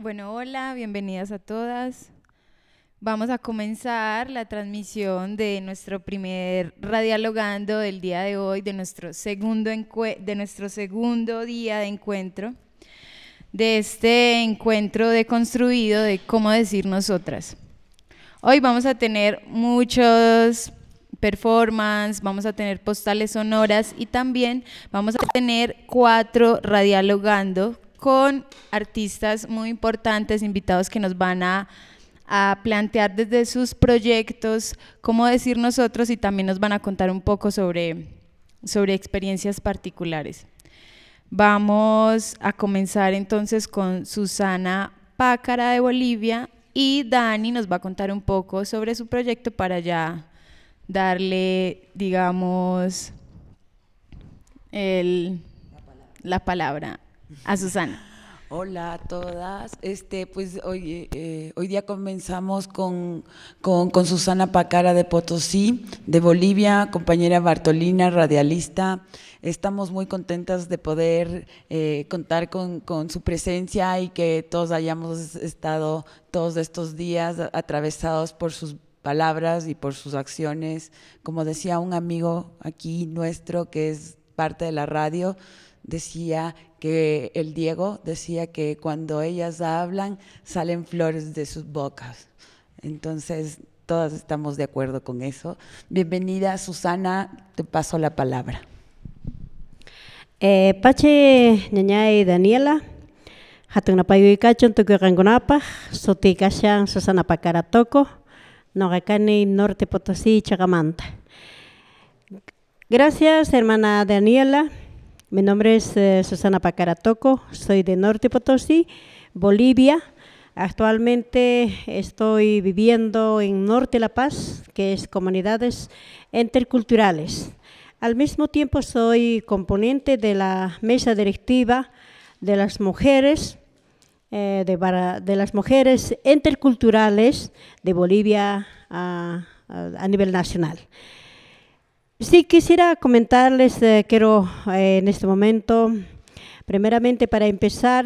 Bueno, hola, bienvenidas a todas. Vamos a comenzar la transmisión de nuestro primer Radialogando del día de hoy, de nuestro segundo día de encuentro, de este encuentro deconstruido de cómo decir nosotras. Hoy vamos a tener muchos performance, vamos a tener postales sonoras y también vamos a tener 4 Radialogando con artistas muy importantes, invitados que nos van a plantear desde sus proyectos cómo decir nosotros y también nos van a contar un poco sobre experiencias particulares. Vamos a comenzar entonces con Susana Pácara de Bolivia y Dani nos va a contar un poco sobre su proyecto para ya darle, digamos, la palabra a Susana. Hola a todas. Pues hoy día comenzamos con Susana Pácara de Potosí, de Bolivia, compañera Bartolina, radialista. Estamos muy contentas de poder contar con su presencia y que todos hayamos estado todos estos días atravesados por sus palabras y por sus acciones. Como decía un amigo aquí nuestro que es parte de la radio, decía que el Diego decía que cuando ellas hablan salen flores de sus bocas. Entonces, todas estamos de acuerdo con eso. Bienvenida, Susana, te paso la palabra. Pache ñañay Daniela, hatun napayuy kachun tukurankunapaj, suti kashan Susana Pácara Toko, Noqakani Norte Potosí, Chagamanta. Gracias, hermana Daniela. Mi nombre es Susana Pácara Toko, soy de Norte Potosí, Bolivia. Actualmente estoy viviendo en Norte La Paz, que es comunidades interculturales. Al mismo tiempo soy componente de la mesa directiva de las mujeres, de las mujeres interculturales de Bolivia a nivel nacional. Sí, quisiera comentarles, quiero en este momento, primeramente para empezar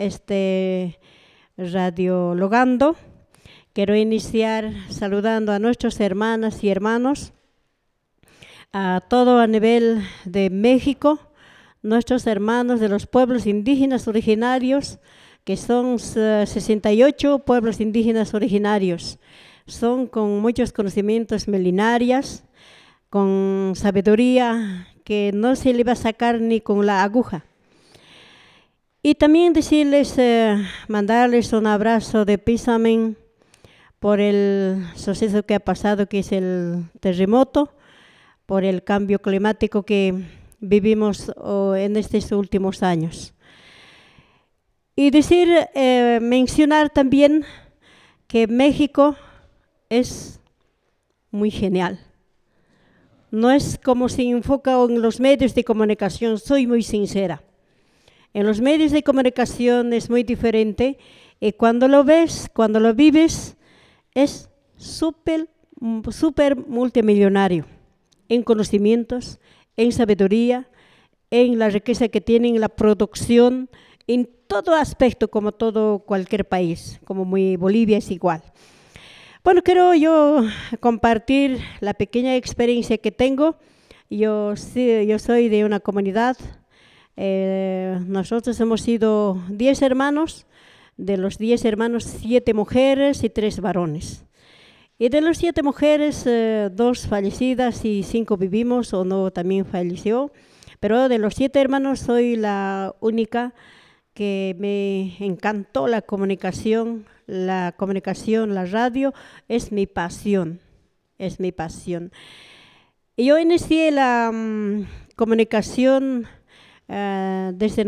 radiologando, quiero iniciar saludando a nuestras hermanas y hermanos, a todo a nivel de México, nuestros hermanos de los pueblos indígenas originarios, que son 68 pueblos indígenas originarios, son con muchos conocimientos milenarios, con sabiduría que no se le va a sacar ni con la aguja. Y también decirles, mandarles un abrazo de pésame por el suceso que ha pasado, que es el terremoto, por el cambio climático que vivimos en estos últimos años. Y mencionar también que México es muy genial. No es como se enfoca en los medios de comunicación, soy muy sincera. En los medios de comunicación es muy diferente y cuando lo ves, cuando lo vives, es súper multimillonario en conocimientos, en sabiduría, en la riqueza que tienen, en la producción, en todo aspecto, como todo cualquier país, como Bolivia es igual. Bueno, quiero yo compartir la pequeña experiencia que tengo. Yo soy de una comunidad, nosotros hemos sido 10 hermanos, de los 10 hermanos 7 mujeres y 3 varones. Y de los 7 mujeres, 2 fallecidas y 5 vivimos, uno también falleció. Pero de los 7 hermanos soy la única que me encantó la comunicación, la radio, es mi pasión, es mi pasión. Y yo inicié la comunicación desde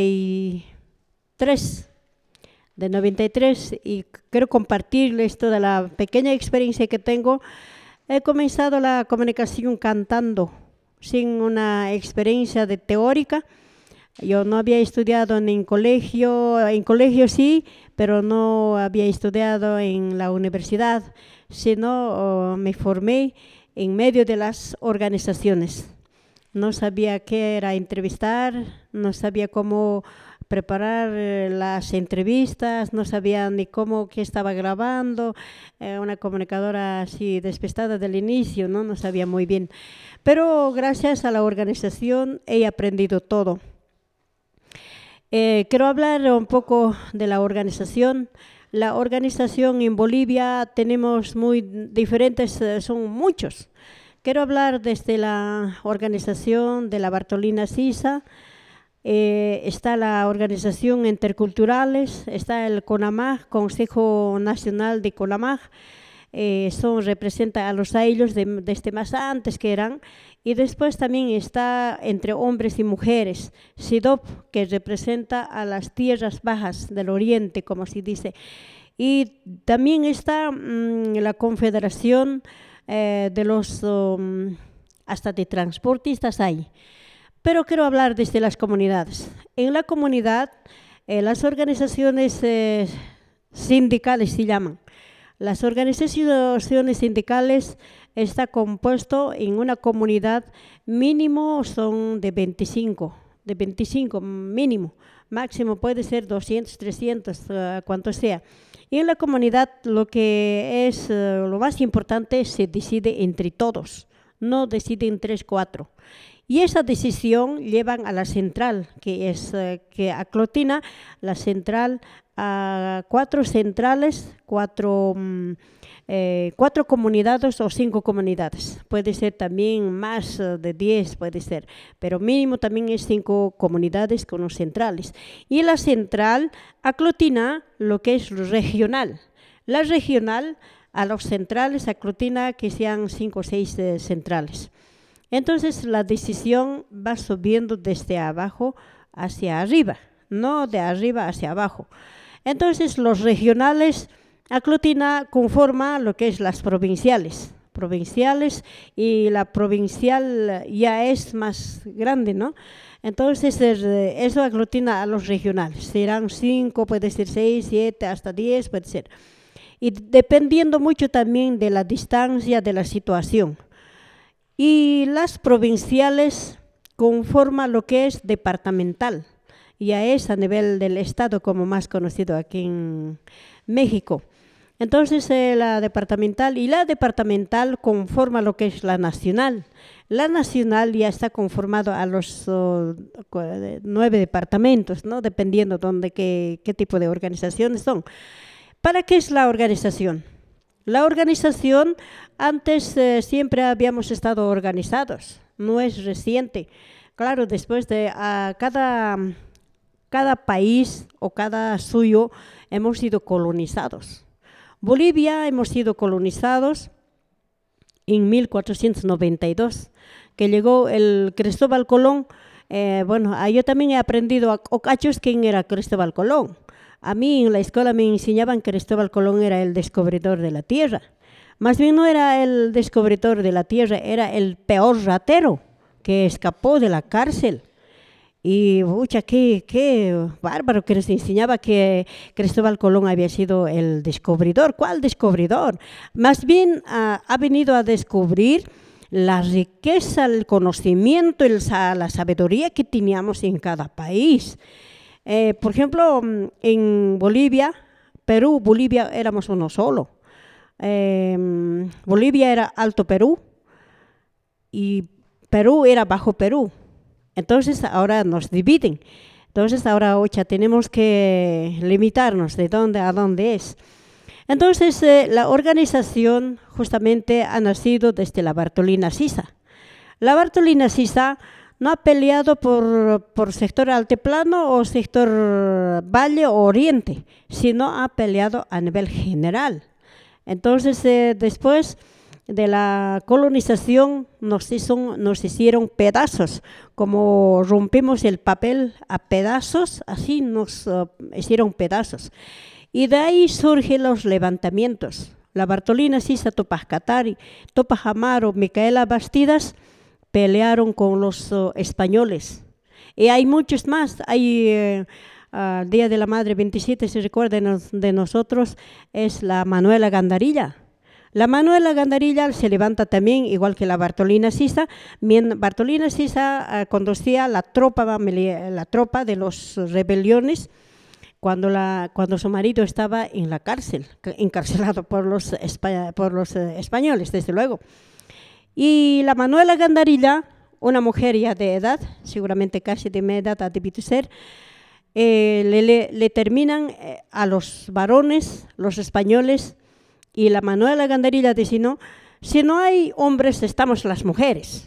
93, y quiero compartirles toda la pequeña experiencia que tengo. He comenzado la comunicación cantando, sin una experiencia teórica. Yo no había estudiado en colegio sí, pero no había estudiado en la universidad, sino me formé en medio de las organizaciones. No sabía qué era entrevistar, no sabía cómo preparar las entrevistas, no sabía ni qué estaba grabando, una comunicadora así despistada del inicio, no sabía muy bien. Pero gracias a la organización he aprendido todo. Quiero hablar un poco de la organización. La organización en Bolivia tenemos muy diferentes, son muchos. Quiero hablar desde la organización de la Bartolina Sisa, está la organización interculturales, está el CONAMAG, Consejo Nacional de CONAMAG, representa a los ayllos desde más antes que eran, y después también está entre hombres y mujeres, SIDOP, que representa a las tierras bajas del oriente, como se dice, y también está la Confederación de los hasta de transportistas hay. Pero quiero hablar desde las comunidades. En la comunidad, las organizaciones sindicales se llaman. Las organizaciones sindicales está compuesto en una comunidad mínimo son de 25 mínimo, máximo puede ser 200, 300, cuanto sea. Y en la comunidad lo que es lo más importante se decide entre todos, no deciden 3, 4. Y esa decisión llevan a la central, que es que aglutina la central a 4 centrales, 4 comunidades o 5 comunidades. Puede ser también más de 10, puede ser, pero mínimo también es 5 comunidades con los centrales. Y la central aglutina lo que es regional. La regional a los centrales aglutina que sean 5 o 6 centrales. Entonces la decisión va subiendo desde abajo hacia arriba, no de arriba hacia abajo. Entonces los regionales aglutina conforma lo que es las provinciales, y la provincial ya es más grande, ¿no? Entonces eso aglutina a los regionales, serán 5, puede ser 6, 7, hasta 10 puede ser. Y dependiendo mucho también de la distancia, de la situación. Y las provinciales conforman lo que es departamental, ya es a nivel del estado como más conocido aquí en México. Entonces la departamental conforma lo que es la nacional. La nacional ya está conformado a los 9 departamentos, ¿no? Dependiendo qué tipo de organizaciones son. ¿Para qué es la organización? La organización, antes siempre habíamos estado organizados, no es reciente. Claro, después de cada país o cada suyo hemos sido colonizados. Bolivia hemos sido colonizados en 1492, que llegó el Cristóbal Colón. Yo también he aprendido a cachos quién era Cristóbal Colón. A mí en la escuela me enseñaban que Cristóbal Colón era el descubridor de la tierra. Más bien no era el descubridor de la tierra, era el peor ratero que escapó de la cárcel. Y qué bárbaro que nos enseñaba que Cristóbal Colón había sido el descubridor. ¿Cuál descubridor? Más bien ha venido a descubrir la riqueza, el conocimiento, la sabiduría que teníamos en cada país. Por ejemplo, en Bolivia éramos uno solo. Bolivia era Alto Perú y Perú era Bajo Perú. Entonces ahora nos dividen. Entonces ahora tenemos que limitarnos de dónde a dónde es. Entonces la organización justamente ha nacido desde la Bartolina Sisa. La Bartolina Sisa no ha peleado por sector altiplano o sector valle o oriente, sino ha peleado a nivel general. Entonces, después de la colonización nos hicieron pedazos, como rompimos el papel a pedazos, así nos hicieron pedazos. Y de ahí surgen los levantamientos. La Bartolina Sisa, Tupac Katari, Tupac Amaru, Micaela Bastidas, pelearon con los españoles. Y hay muchos más. Hay Día de la Madre 27, si recuerdan de nosotros, es la Manuela Gandarilla. La Manuela Gandarilla se levanta también, igual que la Bartolina Sisa. Bartolina Sisa conducía la tropa de los rebeliones cuando su marido estaba en la cárcel, encarcelado por los españoles, desde luego. Y la Manuela Gandarilla, una mujer ya de edad, seguramente casi de mi edad ha debido ser, le terminan a los varones, los españoles, y la Manuela Gandarilla dice, no, si no hay hombres, estamos las mujeres.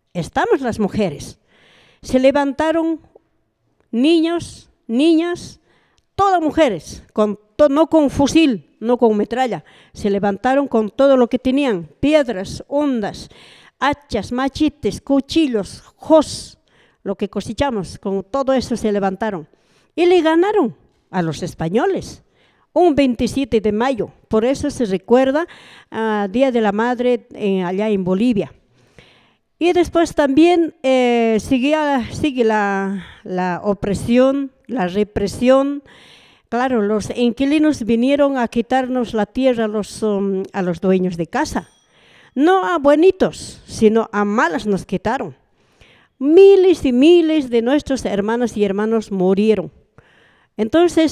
Se levantaron niños, niñas, todas mujeres, no con fusil, no con metralla, se levantaron con todo lo que tenían, piedras, hondas, hachas, machetes, cuchillos, jos, lo que cosechamos, con todo eso se levantaron. Y le ganaron a los españoles, un 27 de mayo, por eso se recuerda Día de la Madre allá en Bolivia. Y después también sigue la opresión, la represión. Claro, los inquilinos vinieron a quitarnos la tierra a los dueños de casa. No a buenitos, sino a malas nos quitaron. Miles y miles de nuestros hermanos y hermanos murieron. Entonces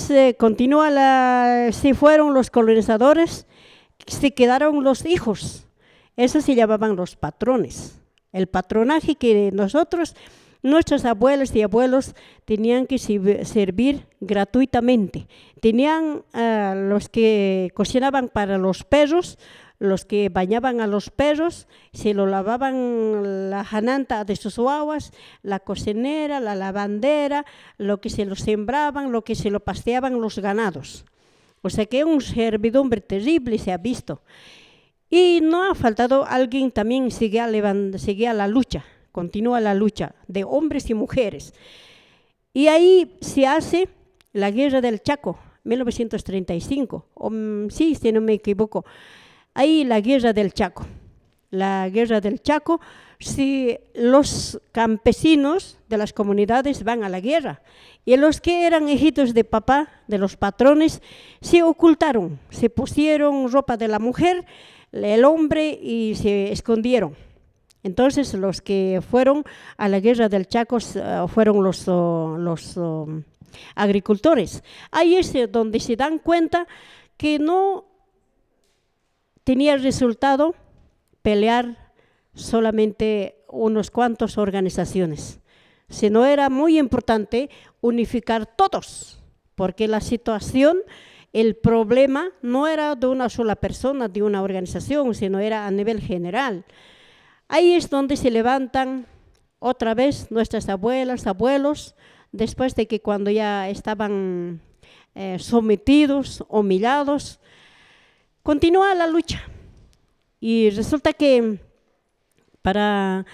se fueron los colonizadores, se quedaron los hijos. Eso se llamaban los patrones. El patronaje que nuestros abuelos y abuelos tenían que servir gratuitamente. Tenían los que cocinaban para los perros, los que bañaban a los perros, se lo lavaban la jananta de sus guaguas, la cocinera, la lavandera, lo que se lo sembraban, lo que se lo pasteaban los ganados. O sea que un servidumbre terrible se ha visto. Y no ha faltado alguien también seguía la lucha, continúa la lucha de hombres y mujeres. Y ahí se hace la Guerra del Chaco, 1935, sí, si no me equivoco. Ahí la Guerra del Chaco. La Guerra del Chaco, si los campesinos de las comunidades van a la guerra y los que eran hijitos de papá, de los patrones, se ocultaron, se pusieron ropa de la mujer, el hombre y se escondieron. Entonces los que fueron a la Guerra del Chaco fueron los agricultores. Ahí es donde se dan cuenta que no tenía resultado pelear solamente unos cuantos organizaciones, sino era muy importante unificar todos, porque la situación, el problema no era de una sola persona, de una organización, sino era a nivel general. Ahí es donde se levantan otra vez nuestras abuelas, abuelos, después de que cuando ya estaban sometidos, humillados, continúa la lucha. Y resulta que para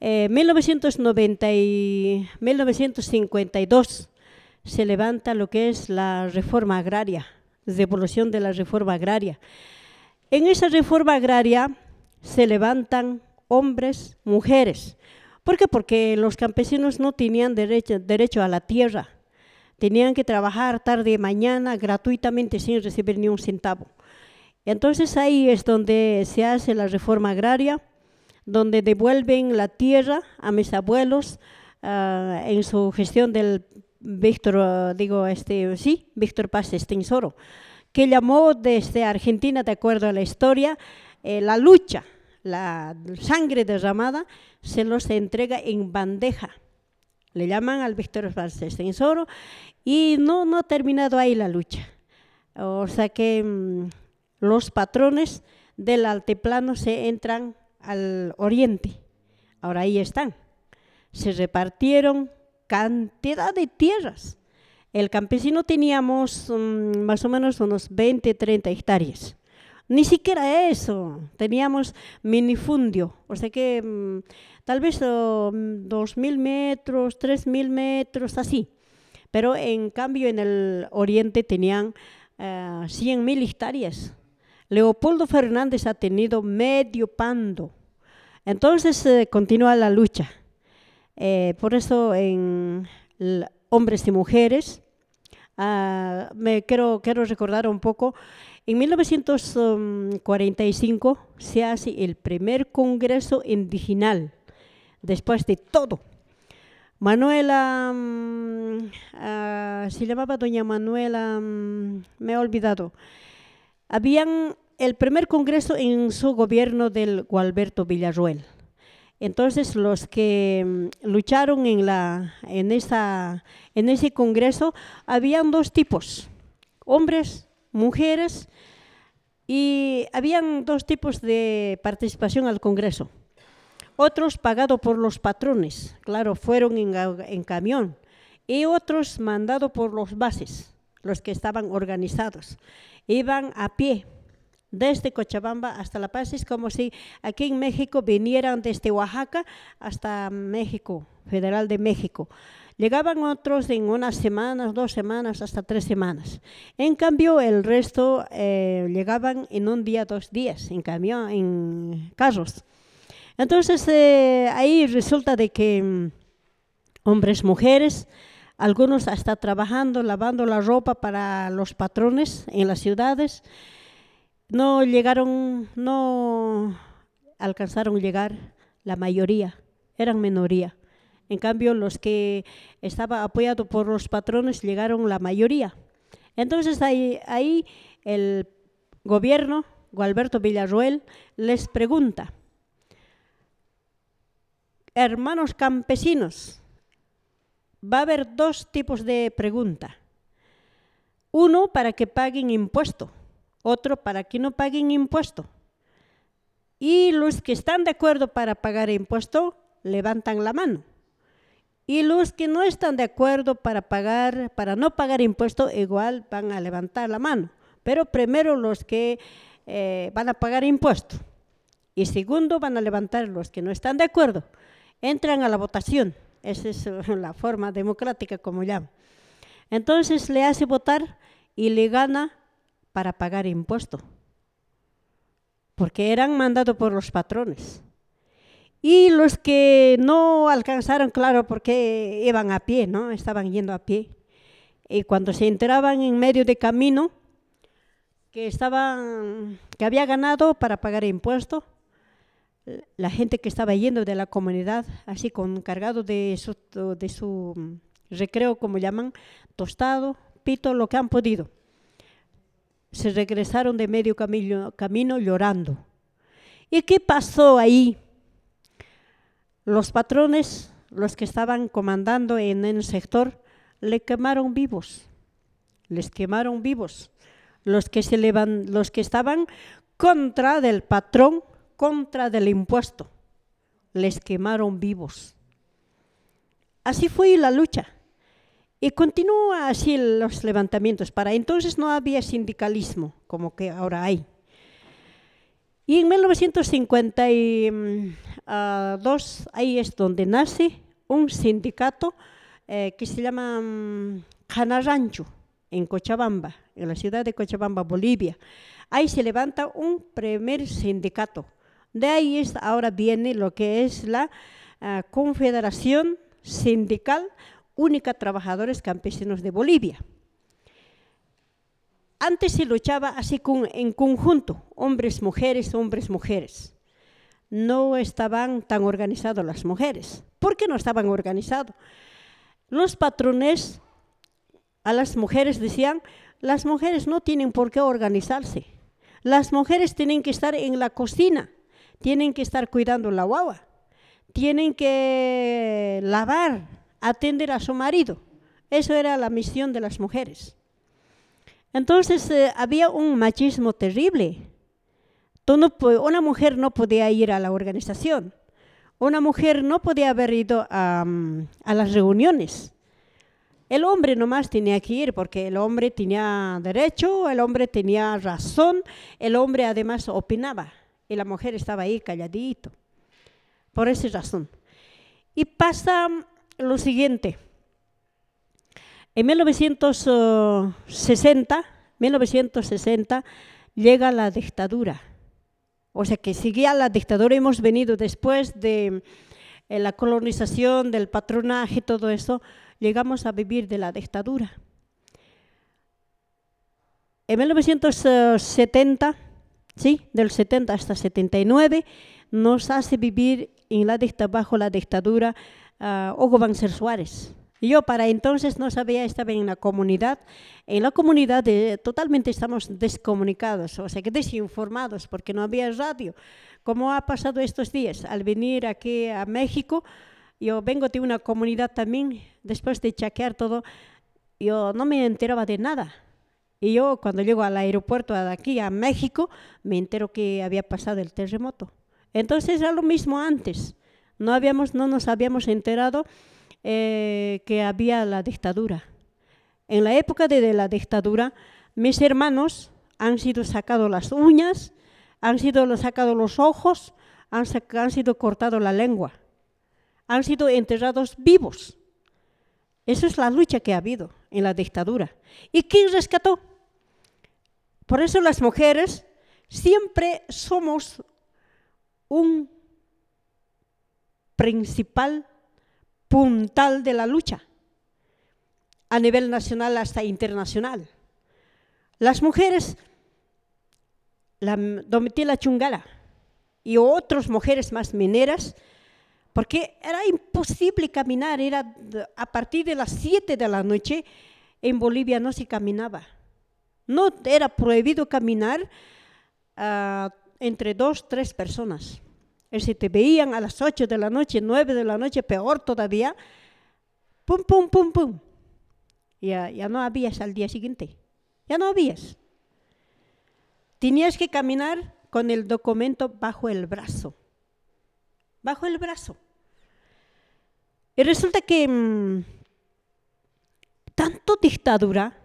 1952 se levanta lo que es la reforma agraria, devolución de la reforma agraria. En esa reforma agraria se levantan hombres, mujeres. ¿Por qué? Porque los campesinos no tenían derecho a la tierra. Tenían que trabajar tarde y mañana gratuitamente sin recibir ni un centavo. Entonces ahí es donde se hace la reforma agraria, donde devuelven la tierra a mis abuelos en su gestión del Víctor Paz Estenssoro, que llamó desde Argentina, de acuerdo a la historia, la lucha, la sangre derramada, se los entrega en bandeja. Le llaman al Víctor Paz Estenssoro y no ha terminado ahí la lucha. O sea que los patrones del altiplano se entran al oriente. Ahora ahí están. Se repartieron cantidad de tierras. El campesino teníamos más o menos unos 20, 30 hectáreas. Ni siquiera eso, teníamos minifundio, o sea que tal vez 2.000 metros, 3.000 metros, así. Pero en cambio en el oriente tenían 100.000 hectáreas. Leopoldo Fernández ha tenido medio pando. Entonces continúa la lucha. Por eso en hombres y mujeres me quiero recordar un poco. En 1945 se hace el primer congreso indigenal, después de todo. Manuela, se llamaba doña Manuela, me he olvidado. Habían el primer congreso en su gobierno del Gualberto Villarroel. Entonces los que lucharon en ese congreso, habían dos tipos, hombres, mujeres, y habían dos tipos de participación al congreso. Otros pagados por los patrones, claro, fueron en camión, y otros mandados por los bases, los que estaban organizados. Iban a pie, desde Cochabamba hasta La Paz. Es como si aquí en México vinieran desde Oaxaca hasta México, Federal de México. Llegaban otros en unas semanas, 2 semanas, hasta 3 semanas. En cambio, el resto llegaban en un día, 2 días, en camión, en carros. Entonces, ahí resulta de que hombres, mujeres, algunos hasta trabajando, lavando la ropa para los patrones en las ciudades, no alcanzaron a llegar la mayoría, eran minoría. En cambio, los que estaban apoyados por los patrones llegaron la mayoría. Entonces, ahí el gobierno, Gualberto Villarroel, les pregunta: hermanos campesinos, va a haber 2 tipos de pregunta. Uno, para que paguen impuesto. Otro, para que no paguen impuesto. Y los que están de acuerdo para pagar impuesto, levantan la mano. Y los que no están de acuerdo para no pagar impuesto, igual van a levantar la mano. Pero primero los que van a pagar impuesto. Y segundo, van a levantar los que no están de acuerdo. Entran a la votación. Esa es la forma democrática, como llaman. Entonces le hace votar y le gana para pagar impuesto, porque eran mandados por los patrones. Y los que no alcanzaron, claro, porque iban a pie, ¿no? Estaban yendo a pie. Y cuando se enteraban en medio de camino que había ganado para pagar impuesto, la gente que estaba yendo de la comunidad, así cargado de su recreo, como llaman, tostado, pito, lo que han podido, se regresaron de medio camino llorando. ¿Y qué pasó ahí? Los patrones, los que estaban comandando en el sector, les quemaron vivos. Los que estaban contra del patrón, contra del impuesto, les quemaron vivos. Así fue la lucha. Y continúa así los levantamientos. Para entonces no había sindicalismo como que ahora hay. Y en 1952, ahí es donde nace un sindicato que se llama Canarancho, en Cochabamba, en la ciudad de Cochabamba, Bolivia. Ahí se levanta un primer sindicato. De ahí ahora viene lo que es la Confederación Sindical Única Trabajadores Campesinos de Bolivia. Antes se luchaba así en conjunto, hombres, mujeres. No estaban tan organizadas las mujeres. ¿Por qué no estaban organizadas? Los patrones a las mujeres decían: las mujeres no tienen por qué organizarse. Las mujeres tienen que estar en la cocina, tienen que estar cuidando la guagua, tienen que lavar, atender a su marido. Eso era la misión de las mujeres. Entonces había un machismo terrible. Una mujer no podía ir a la organización. Una mujer no podía haber ido a las reuniones. El hombre nomás tenía que ir porque el hombre tenía derecho, el hombre tenía razón, el hombre además opinaba y la mujer estaba ahí calladito. Por esa razón. Y pasa lo siguiente. En 1960 llega la dictadura. O sea que seguía la dictadura. Hemos venido después de la colonización, del patronaje, todo eso, llegamos a vivir de la dictadura. En 1970, sí, del 70 hasta 79, nos hace vivir bajo la dictadura Hugo Banzer Suárez. Yo para entonces no sabía, estaba en la comunidad. En la comunidad totalmente estamos descomunicados, o sea que desinformados, porque no había radio. Como ha pasado estos días, al venir aquí a México, yo vengo de una comunidad también, después de chequear todo, yo no me enteraba de nada. Y yo cuando llego al aeropuerto de aquí a México, me entero que había pasado el terremoto. Entonces era lo mismo antes, no nos habíamos enterado que había la dictadura. En la época de la dictadura, mis hermanos han sido sacados las uñas, han sido sacados los ojos, han sido cortados la lengua, han sido enterrados vivos. Esa es la lucha que ha habido en la dictadura. ¿Y quién rescató? Por eso las mujeres siempre somos un principal puntal de la lucha, a nivel nacional hasta internacional. Las mujeres, la Domitila Chungara y otras mujeres más mineras, porque era imposible caminar, era a partir de las 7 de la noche en Bolivia no se caminaba. No era prohibido caminar entre 2, 3 personas. Si te veían a las 8 de la noche, 9 de la noche, peor todavía, pum, pum, pum, pum. Ya no habías al día siguiente, ya no habías. Tenías que caminar con el documento bajo el brazo. Bajo el brazo. Y resulta que tanto dictadura,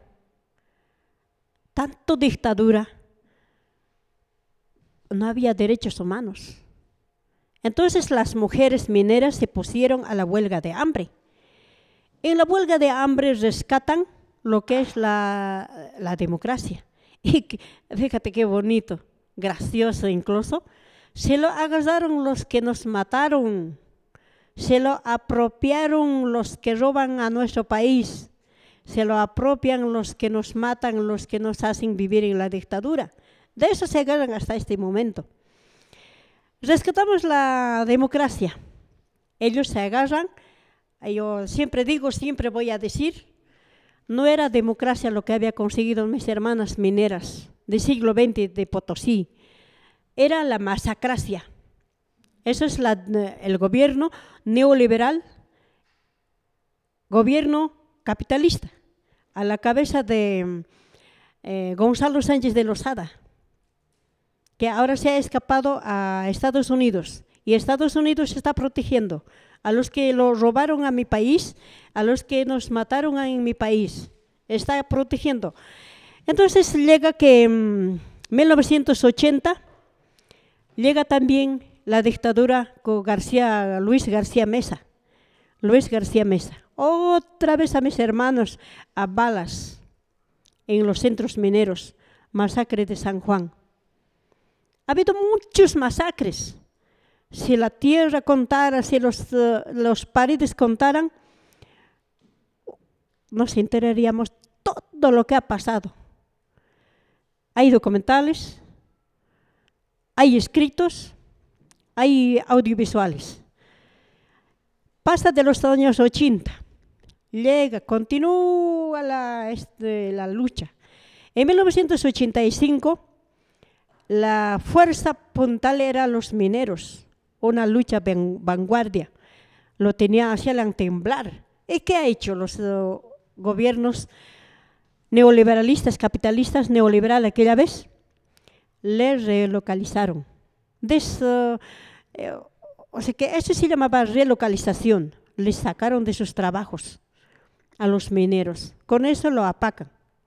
no había derechos humanos. Entonces las mujeres mineras se pusieron a la huelga de hambre. En la huelga de hambre rescatan lo que es la democracia. Y fíjate qué bonito, gracioso incluso. Se lo agarraron los que nos mataron, se lo apropiaron los que roban a nuestro país, se lo apropian los que nos matan, los que nos hacen vivir en la dictadura. De eso se agarran hasta este momento. Rescatamos la democracia. Ellos se agarran, yo siempre digo, siempre voy a decir, no era democracia lo que había conseguido mis hermanas mineras del siglo XX de Potosí, era la masacracia. Eso es el gobierno neoliberal, gobierno capitalista, a la cabeza de Gonzalo Sánchez de Lozada, que ahora se ha escapado a Estados Unidos y Estados Unidos está protegiendo a los que lo robaron a mi país, a los que nos mataron en mi país, está protegiendo. Entonces llega que en 1980 llega también la dictadura con Luis García Meza. Otra vez a mis hermanos a balas en los centros mineros, masacre de San Juan. Ha habido muchos masacres. Si la tierra contara, si los paredes contaran, nos enteraríamos todo lo que ha pasado. Hay documentales, hay escritos, hay audiovisuales. Pasa de los años 80, continúa la lucha. En 1985, la fuerza puntal era los mineros, una lucha vanguardia, lo hacían temblar. ¿Y qué ha hecho los gobiernos neoliberalistas, capitalistas, neoliberal aquella vez? Les relocalizaron. O sea que eso se llamaba relocalización, les sacaron de sus trabajos a los mineros, con eso lo apagan.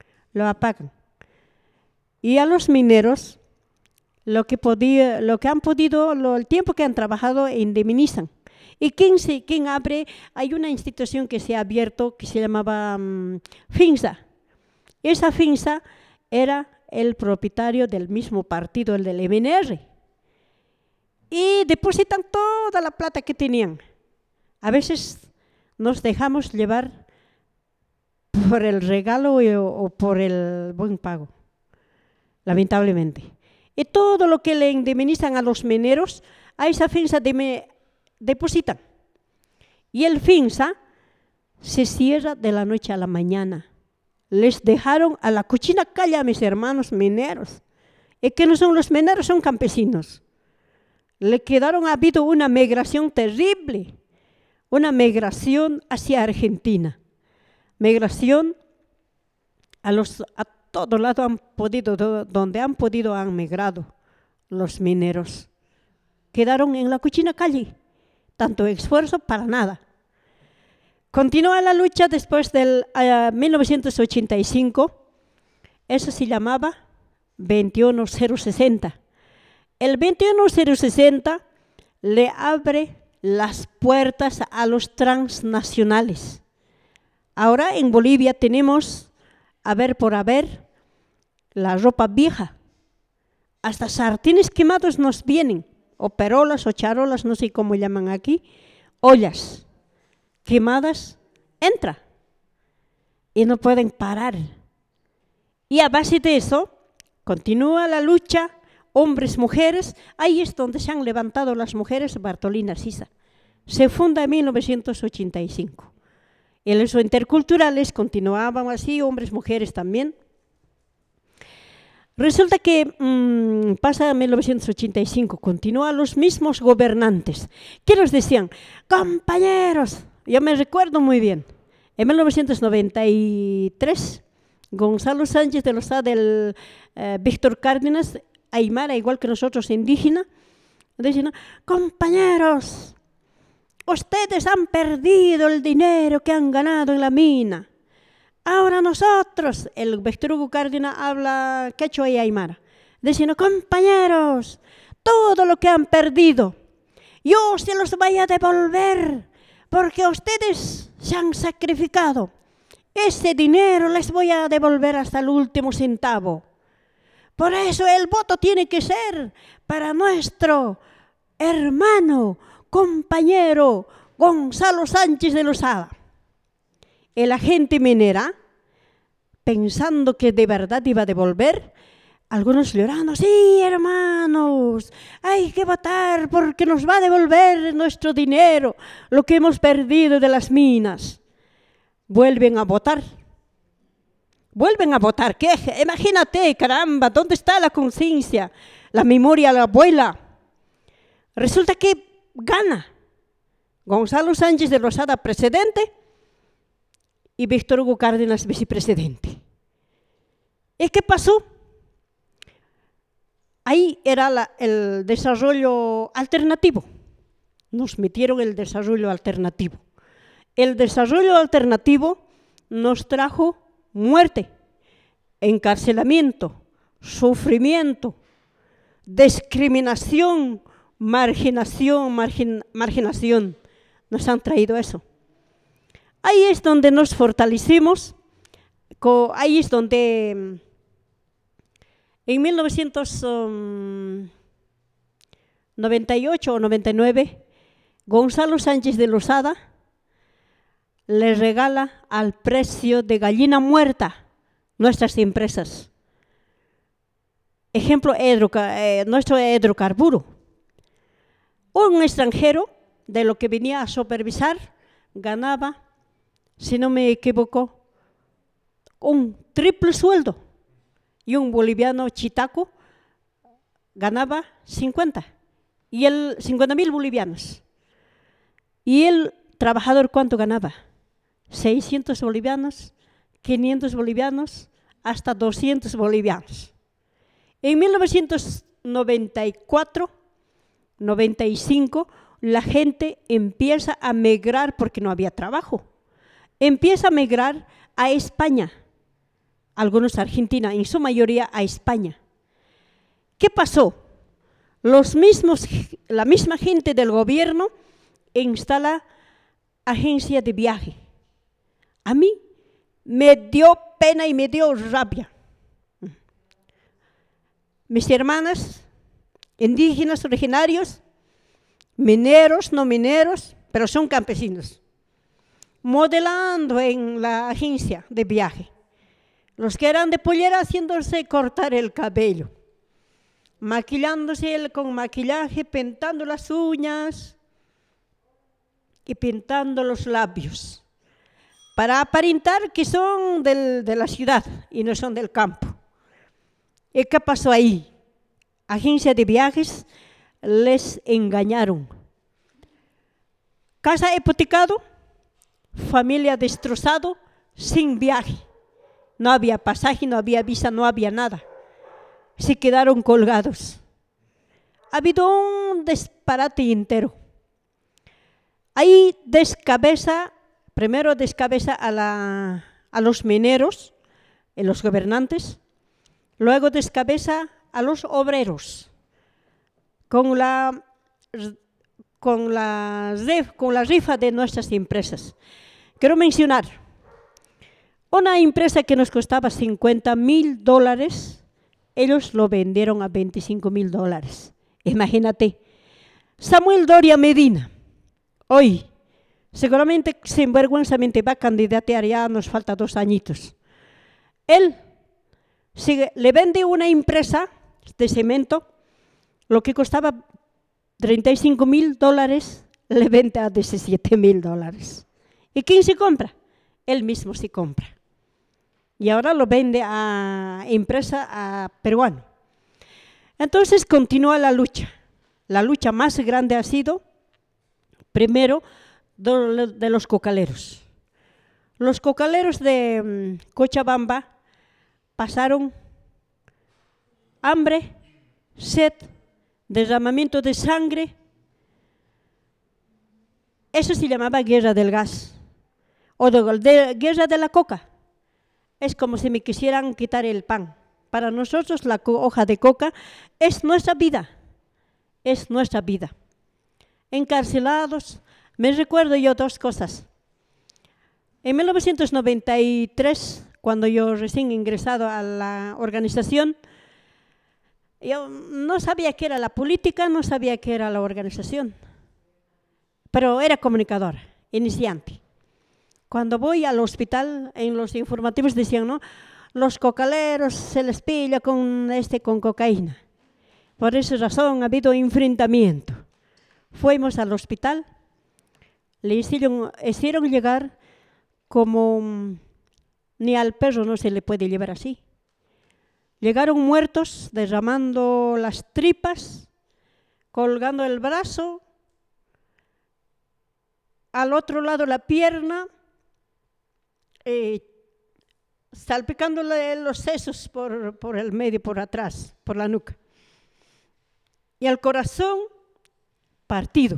Y a los mineros, lo que han podido, el tiempo que han trabajado, indemnizan. ¿Y quién abre? Hay una institución que se ha abierto que se llamaba FINSA. Esa FINSA era el propietario del mismo partido, el del MNR. Y depositan toda la plata que tenían. A veces nos dejamos llevar por el regalo o por el buen pago. lamentablemente. Y todo lo que le indemnizan a los mineros, a esa finca depositan. Y el finca se cierra de la noche a la mañana. Les dejaron a la cochina calle a mis hermanos mineros. Y que no son los mineros, son campesinos. Le ha habido una migración terrible, una migración hacia Argentina. Migración a todos lados donde han podido han migrado los mineros. Quedaron en la cochina calle, tanto esfuerzo para nada. Continúa la lucha después del 1985, eso se llamaba 21060. El 21060 le abre las puertas a los transnacionales. Ahora en Bolivia tenemos, la ropa vieja. Hasta sartenes quemados nos vienen, o perolas o charolas, no sé cómo llaman aquí, ollas quemadas, entra y no pueden parar. Y a base de eso, continúa la lucha, hombres, mujeres, ahí es donde se han levantado las mujeres, Bartolina Sisa. Se funda en 1985. En los interculturales continuaban así, hombres, mujeres también. Resulta que pasa 1985, continúan los mismos gobernantes, que nos decían, compañeros, yo me recuerdo muy bien, en 1993, Gonzalo Sánchez de Lozada, del Víctor Cárdenas, aymara, igual que nosotros, indígena, decían, compañeros, ustedes han perdido el dinero que han ganado en la mina. Ahora nosotros, el Víctor Hugo Cárdenas habla quechua y aymara, diciendo, compañeros, todo lo que han perdido, yo se los voy a devolver, porque ustedes se han sacrificado. Ese dinero les voy a devolver hasta el último centavo. Por eso el voto tiene que ser para nuestro hermano, compañero Gonzalo Sánchez de Lozada. El agente minera, pensando que de verdad iba a devolver, algunos llorando, sí, hermanos, hay que votar porque nos va a devolver nuestro dinero, lo que hemos perdido de las minas. Vuelven a votar. ¿Qué? Imagínate, caramba, ¿dónde está la conciencia, la memoria de la abuela? Resulta que gana Gonzalo Sánchez de Lozada, presidente, y Víctor Hugo Cárdenas, vicepresidente. ¿Y qué pasó? Ahí era el desarrollo alternativo. Nos metieron el desarrollo alternativo. El desarrollo alternativo nos trajo muerte, encarcelamiento, sufrimiento, discriminación, marginación. Nos han traído eso. Ahí es donde nos fortalecimos, ahí es donde en 1998 o 99, Gonzalo Sánchez de Lozada le regala al precio de gallina muerta nuestras empresas. Ejemplo, nuestro hidrocarburo. Un extranjero de lo que venía a supervisar ganaba, si no me equivoco, un triple sueldo. Y un boliviano chitaco ganaba 50.000 bolivianos. ¿Y el trabajador cuánto ganaba? 600 bolivianos, 500 bolivianos, hasta 200 bolivianos. En 1994, 95, la gente empieza a migrar porque no había trabajo. Empieza a migrar a España, algunos a Argentina, en su mayoría a España. ¿Qué pasó? La misma gente del gobierno instala agencia de viaje. A mí me dio pena y me dio rabia. Mis hermanas, indígenas, originarios, mineros, no mineros, pero son campesinos, modelando en la agencia de viaje. Los que eran de pollera haciéndose cortar el cabello, maquillándose con maquillaje, pintando las uñas y pintando los labios, para aparentar que son de la ciudad y no son del campo. ¿Y qué pasó ahí? Agencia de viajes les engañaron. Casa hipotecado, familia destrozado, sin viaje. No había pasaje, no había visa, no había nada. Se quedaron colgados. Ha habido un disparate entero. Ahí primero descabeza a los mineros, y los gobernantes, luego descabeza a los obreros, con la rifa de nuestras empresas. Quiero mencionar una empresa que nos costaba $50,000, ellos lo vendieron a $25,000. Imagínate. Samuel Doria Medina, hoy seguramente sinvergüenzamente va a candidatear, ya nos falta 2 añitos. Él le vende una empresa de cemento, lo que costaba $35,000, le vende a $17,000. ¿Y quién se compra? Él mismo se compra. Y ahora lo vende a empresa peruana. Entonces continúa la lucha. La lucha más grande ha sido, primero, de los cocaleros. Los cocaleros de Cochabamba pasaron hambre, sed, derramamiento de sangre. Eso se llamaba guerra del gas o guerra de la coca. Es como si me quisieran quitar el pan. Para nosotros la hoja de coca es nuestra vida, es nuestra vida. Encarcelados, me recuerdo yo 2 cosas. En 1993, cuando yo recién ingresado a la organización, yo no sabía qué era la política, no sabía qué era la organización, pero era comunicadora, iniciante. Cuando voy al hospital, en los informativos decían, ¿no?, los cocaleros se les pilla con cocaína. Por esa razón ha habido enfrentamiento. Fuimos al hospital, le hicieron llegar como ni al perro no se le puede llevar así. Llegaron muertos, derramando las tripas, colgando el brazo, al otro lado la pierna, salpicándole los sesos por el medio, por atrás, por la nuca. Y el corazón partido.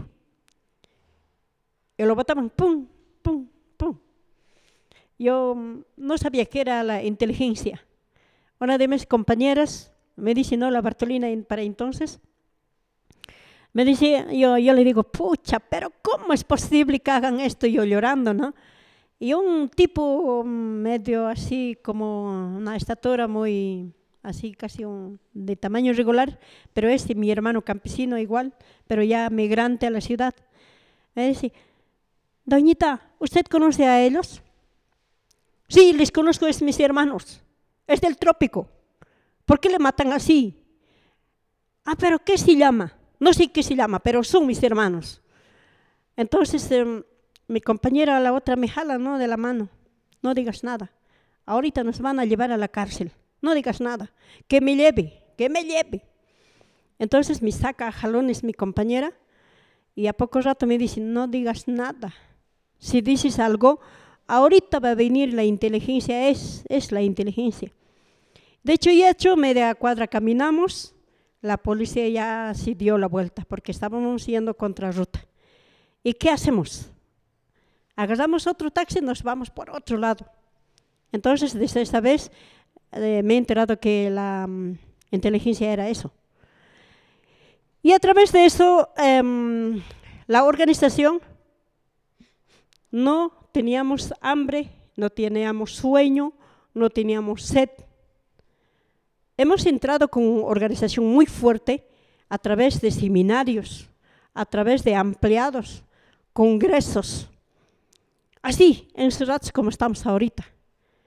Y lo botaban, pum, pum, pum. Yo no sabía qué era la inteligencia. Una de mis compañeras me dice, no, la Bartolina para entonces, me dice, yo le digo, pucha, pero ¿cómo es posible que hagan esto? Yo llorando, ¿no? Y un tipo medio así, como una estatura muy, así casi de tamaño regular, pero mi hermano campesino igual, pero ya migrante a la ciudad, me dice, doñita, ¿usted conoce a ellos? Sí, les conozco, es mis hermanos, es del trópico. ¿Por qué le matan así? Ah, pero ¿qué se llama? No sé qué se llama, pero son mis hermanos. Entonces, mi compañera, la otra, me jala, ¿no?, de la mano. No digas nada. Ahorita nos van a llevar a la cárcel. No digas nada. Que me lleve, que me lleve. Entonces me saca a jalones mi compañera y a poco rato me dice, no digas nada. Si dices algo, ahorita va a venir la inteligencia, es la inteligencia. De hecho y hecho, media cuadra caminamos, la policía ya se dio la vuelta porque estábamos yendo contrarruta. ¿Y qué hacemos? Agarramos otro taxi y nos vamos por otro lado. Entonces, desde esta vez me he enterado que la inteligencia era eso. Y a través de eso, la organización, no teníamos hambre, no teníamos sueño, no teníamos sed. Hemos entrado con una organización muy fuerte a través de seminarios, a través de ampliados, congresos, así, encerrados como estamos ahorita.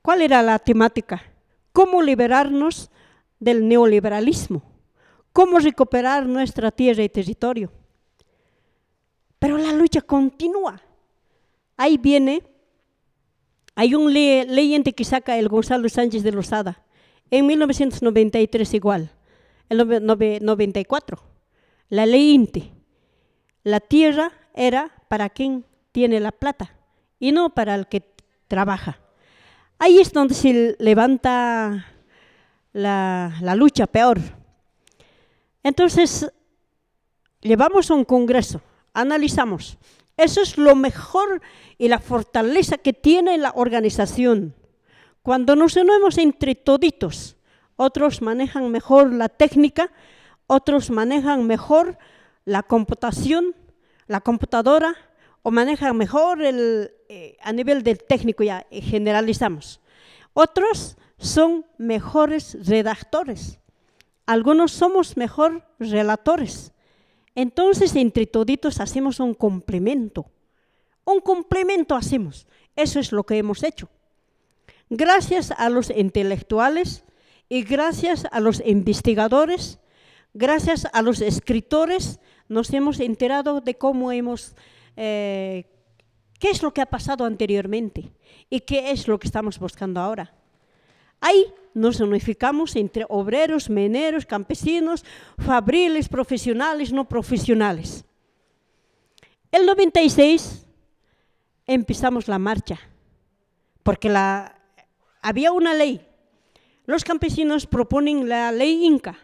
¿Cuál era la temática? ¿Cómo liberarnos del neoliberalismo? ¿Cómo recuperar nuestra tierra y territorio? Pero la lucha continúa. Ahí viene, hay un leyente que saca el Gonzalo Sánchez de Lozada, en 1993 igual, en 94, la ley INTE. La tierra era para quien tiene la plata y no para el que trabaja. Ahí es donde se levanta la lucha peor. Entonces, llevamos a un congreso, analizamos. Eso es lo mejor y la fortaleza que tiene la organización. Cuando nos unimos entre toditos, otros manejan mejor la técnica, otros manejan mejor la computación, la computadora, o manejan mejor a nivel del técnico, ya generalizamos. Otros son mejores redactores, algunos somos mejor relatores. Entonces, entre toditos hacemos un complemento hacemos. Eso es lo que hemos hecho. Gracias a los intelectuales y gracias a los investigadores, gracias a los escritores, nos hemos enterado de cómo qué es lo que ha pasado anteriormente y qué es lo que estamos buscando ahora. Ahí nos unificamos entre obreros, mineros, campesinos, fabriles, profesionales, no profesionales. El 96 empezamos la marcha, porque había una ley. Los campesinos proponen la ley Inca,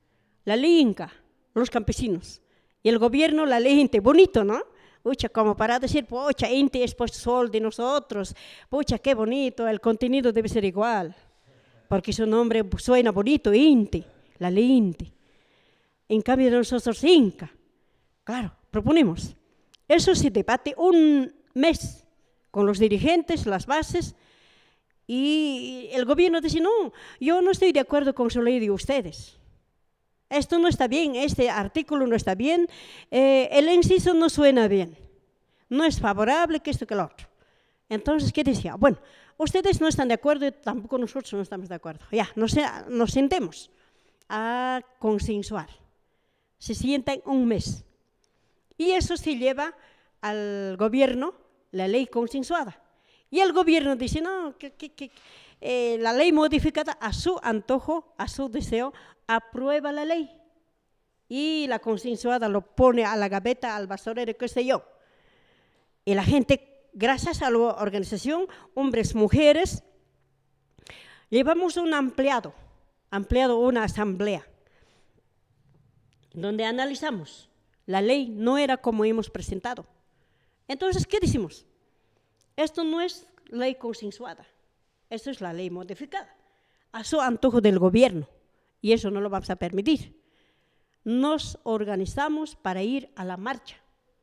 los campesinos, y el gobierno la ley INTE, bonito, ¿no? Pucha, como para decir, pucha, INTE es pues sol de nosotros, pucha, qué bonito, el contenido debe ser igual, porque su nombre suena bonito, INTE, la ley INTE. En cambio nosotros Inca, claro, proponemos. Eso se debate un mes con los dirigentes, las bases, y el gobierno dice, no, yo no estoy de acuerdo con su ley de ustedes. Esto no está bien, este artículo no está bien, el inciso no suena bien, no es favorable que esto que lo otro. Entonces, ¿qué decía? Bueno, ustedes no están de acuerdo y tampoco nosotros no estamos de acuerdo. Ya, nos sentemos a consensuar. Se sientan un mes. Y eso se lleva al gobierno, la ley consensuada. Y el gobierno dice, no, la ley modificada a su antojo, a su deseo, aprueba la ley. Y la consensuada lo pone a la gaveta, al basurero, qué sé yo. Y la gente, gracias a la organización, hombres, mujeres, llevamos un ampliado una asamblea, donde analizamos. La ley no era como hemos presentado. Entonces, ¿qué decimos? Esto no es ley consensuada, esto es la ley modificada, a su antojo del gobierno, y eso no lo vamos a permitir. Nos organizamos para ir a la marcha.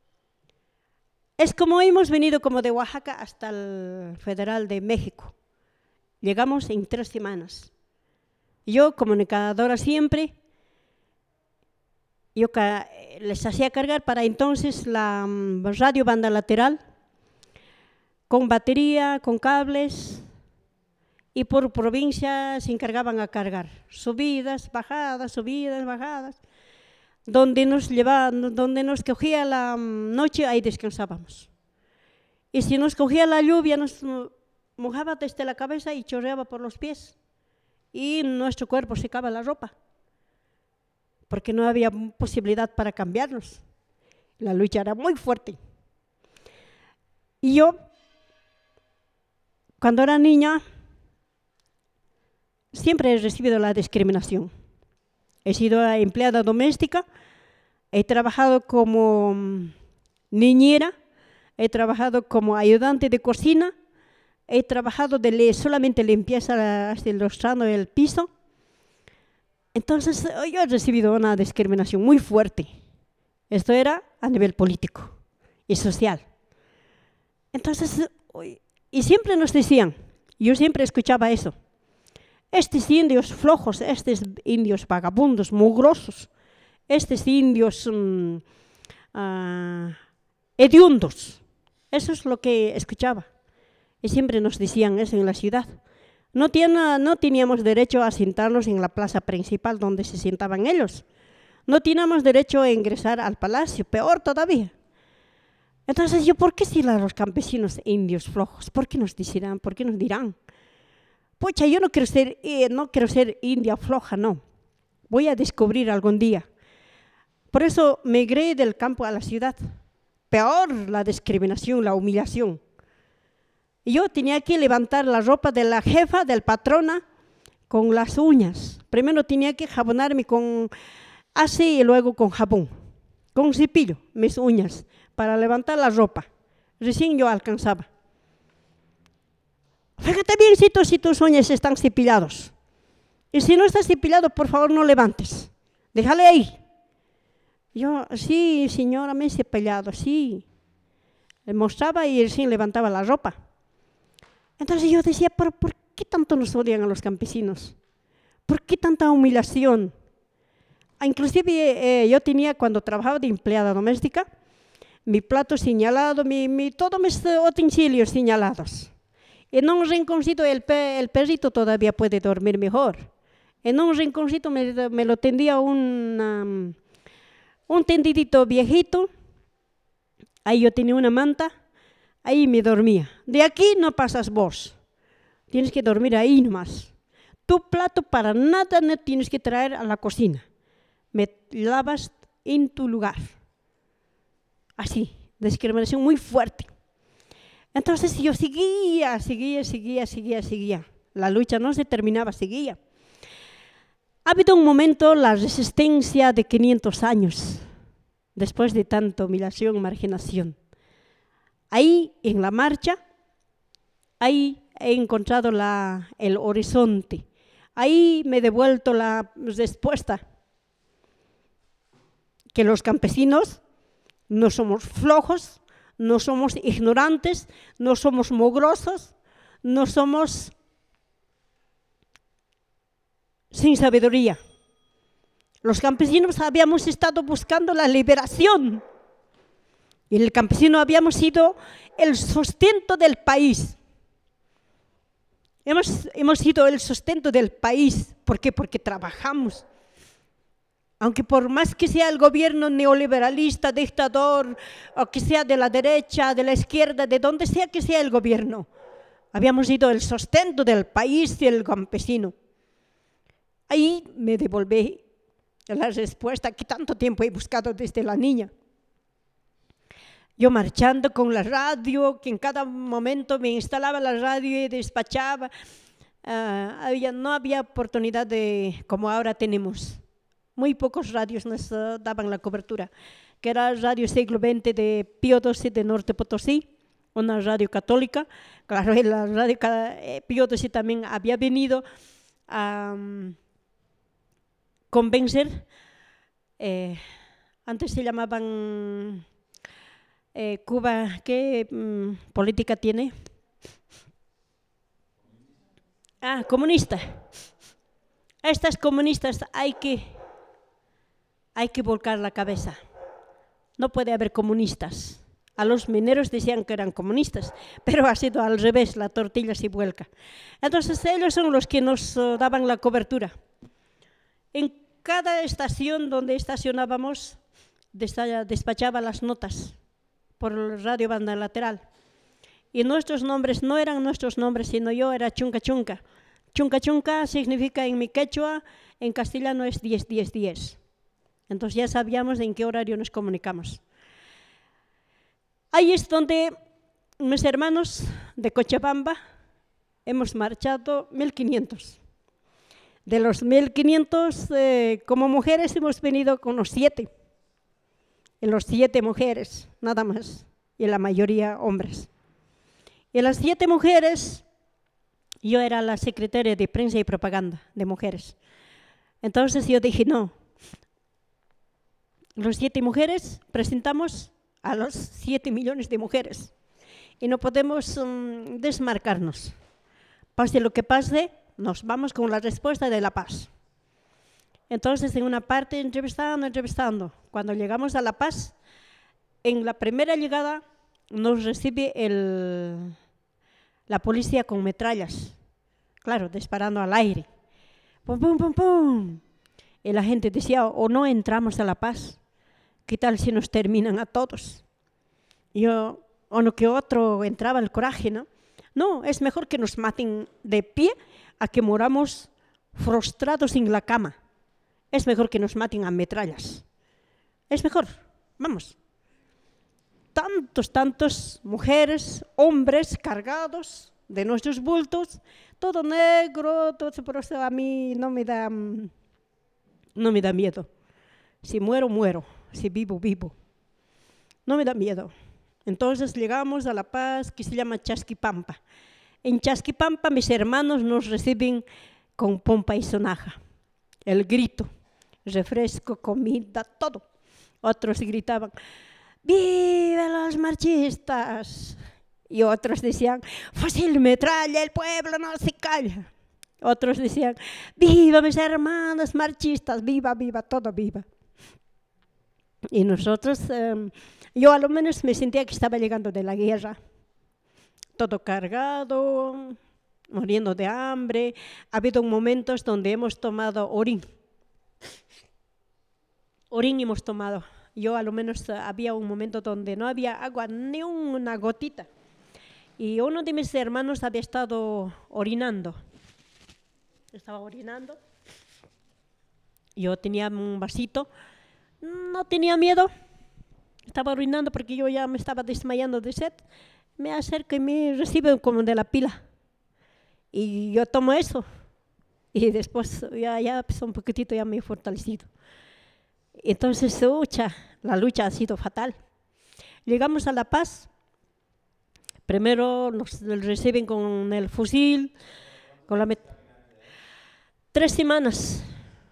Es como hemos venido como de Oaxaca hasta el Federal de México. Llegamos en 3 semanas. Yo, comunicadora siempre, yo les hacía cargar para entonces la radio banda lateral, con batería, con cables, y por provincia se encargaban a cargar. Subidas, bajadas, donde nos cogía la noche, ahí descansábamos. Y si nos cogía la lluvia, nos mojaba desde la cabeza y chorreaba por los pies. Y nuestro cuerpo secaba la ropa, porque no había posibilidad para cambiarnos. La lucha era muy fuerte. Y yo, cuando era niña, siempre he recibido la discriminación. He sido empleada doméstica, he trabajado como niñera, he trabajado como ayudante de cocina, he trabajado solamente limpieza hasta el rostrado del piso. Entonces, yo he recibido una discriminación muy fuerte. Esto era a nivel político y social. Entonces, y siempre nos decían, yo siempre escuchaba eso, estos indios flojos, estos indios vagabundos, mugrosos, estos indios hediondos, eso es lo que escuchaba. Y siempre nos decían eso en la ciudad. No teníamos derecho a sentarnos en la plaza principal donde se sentaban ellos. No teníamos derecho a ingresar al palacio, peor todavía. Entonces yo, ¿por qué decir a los campesinos indios flojos? ¿Por qué nos dirán? ¿Por qué nos dirán? Pucha, yo no quiero ser india floja, no. Voy a descubrir algún día. Por eso migré del campo a la ciudad. Peor la discriminación, la humillación. Yo tenía que levantar la ropa de la jefa, del patrona, con las uñas. Primero tenía que jabonarme con así y luego con jabón, con cepillo, mis uñas, para levantar la ropa. Recién yo alcanzaba. Fíjate bien si tus uñas están cepillados. Y si no está cepillado, por favor no levantes. Déjale ahí. Yo, sí, señora, me he cepillado, sí. Le mostraba y recién levantaba la ropa. Entonces yo decía, ¿pero por qué tanto nos odian a los campesinos? ¿Por qué tanta humillación? Inclusive yo tenía, cuando trabajaba de empleada doméstica, mi plato señalado, todos mis utensilios señalados. En un rinconcito el perrito todavía puede dormir mejor. En un rinconcito me lo tendía un tendidito viejito. Ahí yo tenía una manta, ahí me dormía. De aquí no pasas vos, tienes que dormir ahí nomás. Tu plato para nada no tienes que traer a la cocina. Me lavas en tu lugar. Así, discriminación muy fuerte. Entonces yo seguía. La lucha no se terminaba, seguía. Ha habido un momento, la resistencia de 500 años, después de tanta humillación, marginación. Ahí, en la marcha, ahí he encontrado el horizonte. Ahí me he devuelto la respuesta. Que los campesinos no somos flojos, no somos ignorantes, no somos mugrosos, no somos sin sabiduría. Los campesinos habíamos estado buscando la liberación y el campesino habíamos sido el sustento del país. Hemos sido el sustento del país. ¿Por qué? Porque trabajamos. Aunque por más que sea el gobierno neoliberalista, dictador, o que sea de la derecha, de la izquierda, de donde sea que sea el gobierno, habíamos sido el sustento del país y el campesino. Ahí me devolví la respuesta que tanto tiempo he buscado desde la niña. Yo marchando con la radio, que en cada momento me instalaba la radio y despachaba. No había oportunidad como ahora tenemos. Muy pocos radios nos daban la cobertura, que era Radio Siglo XX de Pío XII de Norte Potosí, una radio católica. Claro, la radio Pío XII también había venido a convencer, antes se llamaban Cuba, ¿qué política tiene? Comunista. A estas comunistas hay que volcar la cabeza. No puede haber comunistas. A los mineros decían que eran comunistas, pero ha sido al revés, la tortilla se vuelca. Entonces ellos son los que nos daban la cobertura. En cada estación donde estacionábamos, despachaba las notas por radio banda lateral. Y nuestros nombres no eran nuestros nombres, sino yo era Chunca Chunca. Chunca Chunca significa en mi quechua, en castellano es 10, 10, 10. Entonces ya sabíamos en qué horario nos comunicamos. Ahí es donde mis hermanos de Cochabamba hemos marchado 1.500. De los 1.500, como mujeres hemos venido con los 7. En los 7 mujeres, nada más, y la mayoría hombres. Y las 7 mujeres, yo era la secretaria de prensa y propaganda de mujeres. Entonces yo dije, no, los 7 mujeres presentamos a los 7 millones de mujeres y no podemos desmarcarnos. Pase lo que pase, nos vamos con la respuesta de la paz. Entonces, en una parte, entrevistando. Cuando llegamos a La Paz, en la primera llegada nos recibe la policía con metrallas. claro, disparando al aire. Pum, pum, pum, pum. Y la gente decía, o no entramos a La Paz, ¿qué tal si nos terminan a todos? Yo, uno que otro entraba el coraje, ¿no? No, es mejor que nos maten de pie a que moramos frustrados en la cama. Es mejor que nos maten a metrallas. Es mejor, vamos. Tantos mujeres, hombres cargados de nuestros bultos, todo negro, todo eso, por eso a mí no me da miedo. Si muero, muero. Si vivo, vivo. No me da miedo. Entonces llegamos a La Paz, que se llama Chasquipampa. En Chasquipampa mis hermanos nos reciben con pompa y sonaja. El grito, refresco, comida, todo. Otros gritaban, ¡viva los marchistas! Y otros decían, fusil, metralla, el pueblo no se calla. Otros decían, ¡viva mis hermanos marchistas! ¡Viva, viva, todo viva! Y nosotros, yo a lo menos me sentía que estaba llegando de la guerra. Todo cargado, muriendo de hambre. Ha habido momentos donde hemos tomado orín. Orín hemos tomado. Yo a lo menos había un momento donde no había agua, ni una gotita. Y uno de mis hermanos había estado orinando. Estaba orinando. Yo tenía un vasito. No tenía miedo. Estaba orinando porque yo ya me estaba desmayando de sed. Me acerco y me recibe como de la pila. Y yo tomo eso. Y después ya pues, un poquitito ya me he fortalecido. Entonces la lucha ha sido fatal. Llegamos a La Paz. Primero nos reciben con el fusil, con la 3 semanas.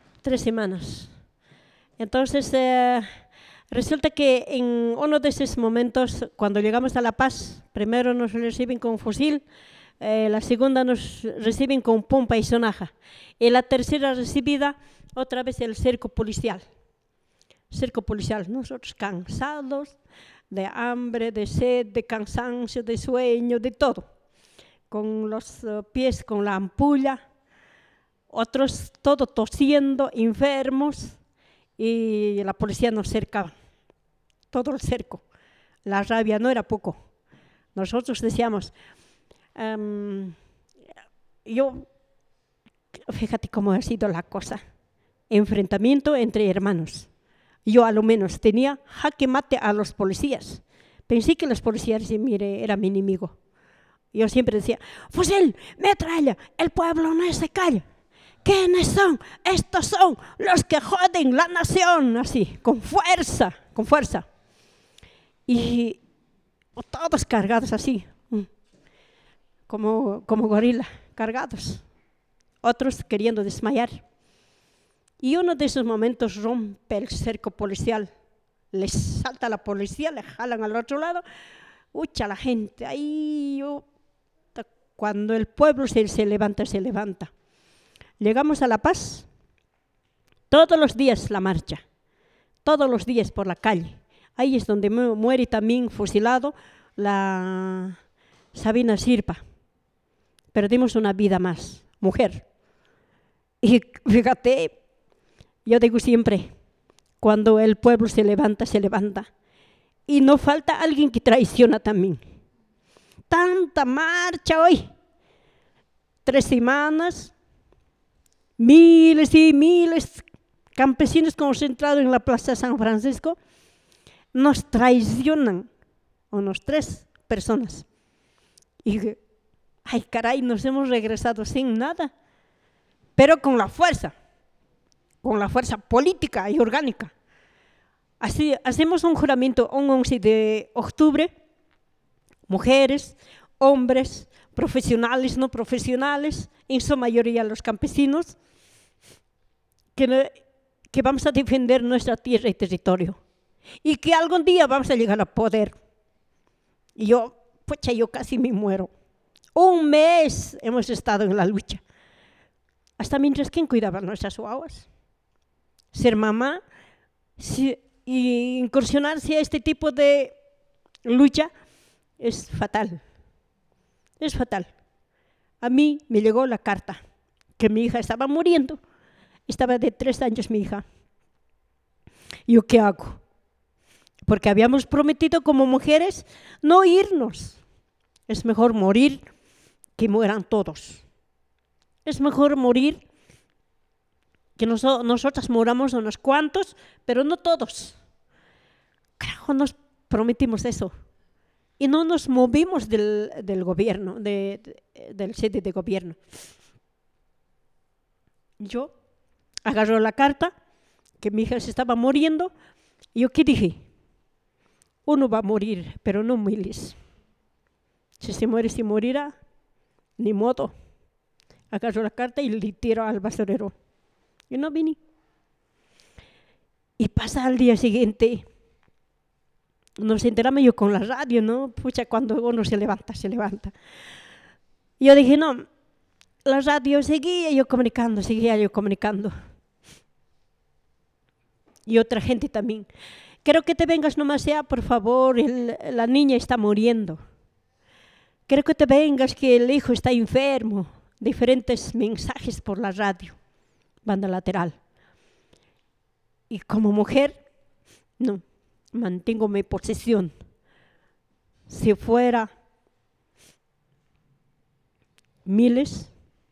Entonces resulta que en uno de esos momentos, cuando llegamos a La Paz, primero nos reciben con fusil, la segunda nos reciben con pompa y sonaja, y la tercera recibida otra vez el cerco policial. Nosotros cansados de hambre, de sed, de cansancio, de sueño, de todo, con los pies con la ampulla, otros todo tosiendo, enfermos, y la policía nos cercaba, todo el cerco. La rabia no era poco. Nosotros decíamos, fíjate cómo ha sido la cosa, enfrentamiento entre hermanos. Yo a lo menos tenía jaque mate a los policías. Pensé que los policías, mire, era mi enemigo. Yo siempre decía, fusil, metralla, el pueblo no se calla. ¿Quiénes son? Estos son los que joden la nación, así, con fuerza. Y todos cargados así, como gorila, cargados. Otros queriendo desmayar. Y uno de esos momentos rompe el cerco policial. Les salta la policía, le jalan al otro lado. La gente ahí. Cuando el pueblo se levanta. Llegamos a La Paz. Todos los días la marcha. Todos los días por la calle. Ahí es donde muere también fusilado la Sabina Sirpa. Perdimos una vida más, mujer. Y fíjate, yo digo siempre, cuando el pueblo se levanta. Y no falta alguien que traiciona también. Tanta marcha hoy. 3 semanas, miles y miles campesinos concentrados en la Plaza San Francisco nos traicionan, unos 3 personas. Y, ay caray, nos hemos regresado sin nada, pero con la fuerza política y orgánica. Así hacemos un juramento un 11 de octubre, mujeres, hombres, profesionales, no profesionales, en su mayoría los campesinos, que vamos a defender nuestra tierra y territorio y que algún día vamos a llegar al poder. Y yo casi me muero. 1 mes hemos estado en la lucha. Hasta mientras, ¿quién cuidaba nuestras guaguas? Ser mamá y incursionarse a este tipo de lucha es fatal. Es fatal. a mí me llegó la carta que mi hija estaba muriendo. Estaba de 3 años mi hija. ¿Yo qué hago? Porque habíamos prometido como mujeres no irnos. Es mejor morir que mueran todos. Es mejor morir que nosotras moramos unos cuantos, pero no todos. Carajo, nos prometimos eso. Y no nos movimos del gobierno, del sede de gobierno. Yo agarré la carta, que mi hija se estaba muriendo, y yo ¿qué dije? Uno va a morir, pero no miles. Si se muere, se morirá, ni modo. Agarré la carta y le tiro al basurero. Y no vine. Y pasa al día siguiente. Nos enteramos yo con la radio, ¿no? Pucha, cuando uno se levanta. Y yo dije, no, la radio seguía yo comunicando. Y otra gente también. Quiero que te vengas nomás ya, por favor, la niña está muriendo. Quiero que te vengas, que el hijo está enfermo. Diferentes mensajes por la radio, banda lateral. Y como mujer, no, mantengo mi posición. Si fuera miles,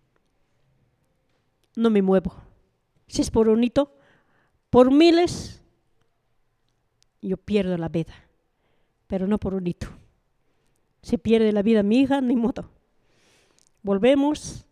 no me muevo. Si es por un hito, por miles, yo pierdo la vida, pero no por un hito. Si pierde la vida mi hija, ni modo. Volvemos.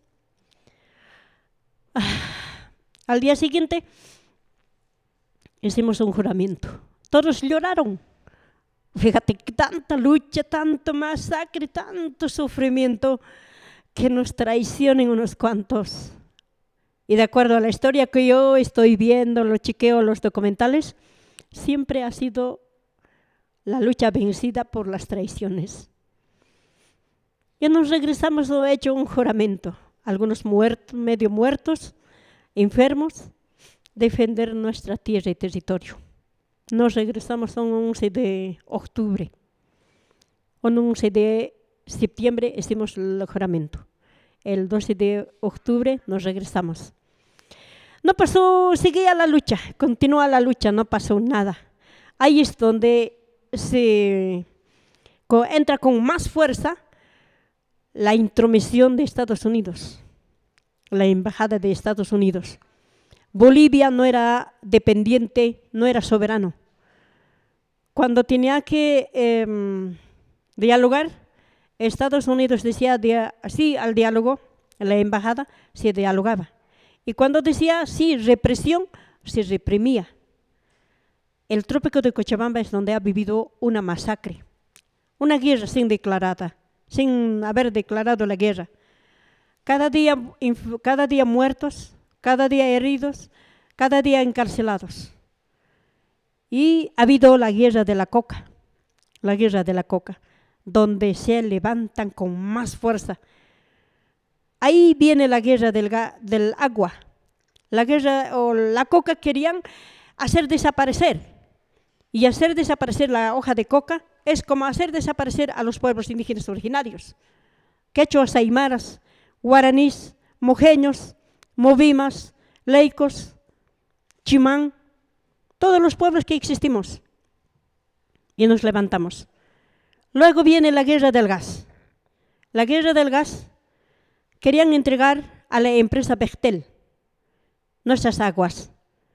Al día siguiente hicimos un juramento. Todos lloraron. Fíjate, tanta lucha, tanto masacre, tanto sufrimiento, que nos traicionen unos cuantos. Y de acuerdo a la historia que yo estoy viendo, lo chequeo, los documentales, siempre ha sido la lucha vencida por las traiciones. Y nos regresamos, lo he hecho un juramento, algunos medio muertos, enfermos, defender nuestra tierra y territorio. Nos regresamos el 11 de octubre. El 11 de septiembre hicimos el juramento. El 12 de octubre nos regresamos. No pasó, seguía la lucha, continúa la lucha, no pasó nada. Ahí es donde entra con más fuerza la intromisión de Estados Unidos, la embajada de Estados Unidos. Bolivia no era dependiente, no era soberano. Cuando tenía que dialogar, Estados Unidos decía sí al diálogo, la embajada se dialogaba. Y cuando decía sí, represión, se reprimía. El trópico de Cochabamba es donde ha vivido una masacre, una guerra sin haber declarado la guerra. Cada día muertos, cada día heridos, cada día encarcelados. Y ha habido la guerra de la coca, donde se levantan con más fuerza. Ahí viene la guerra del agua. La guerra o la coca querían hacer desaparecer. Y hacer desaparecer la hoja de coca es como hacer desaparecer a los pueblos indígenas originarios. Quechuas, aymaras, guaraníes, mojeños, movimas, leicos, chimán, todos los pueblos que existimos. Y nos levantamos. Luego viene la guerra del gas. La guerra del gas querían entregar a la empresa Bechtel nuestras aguas.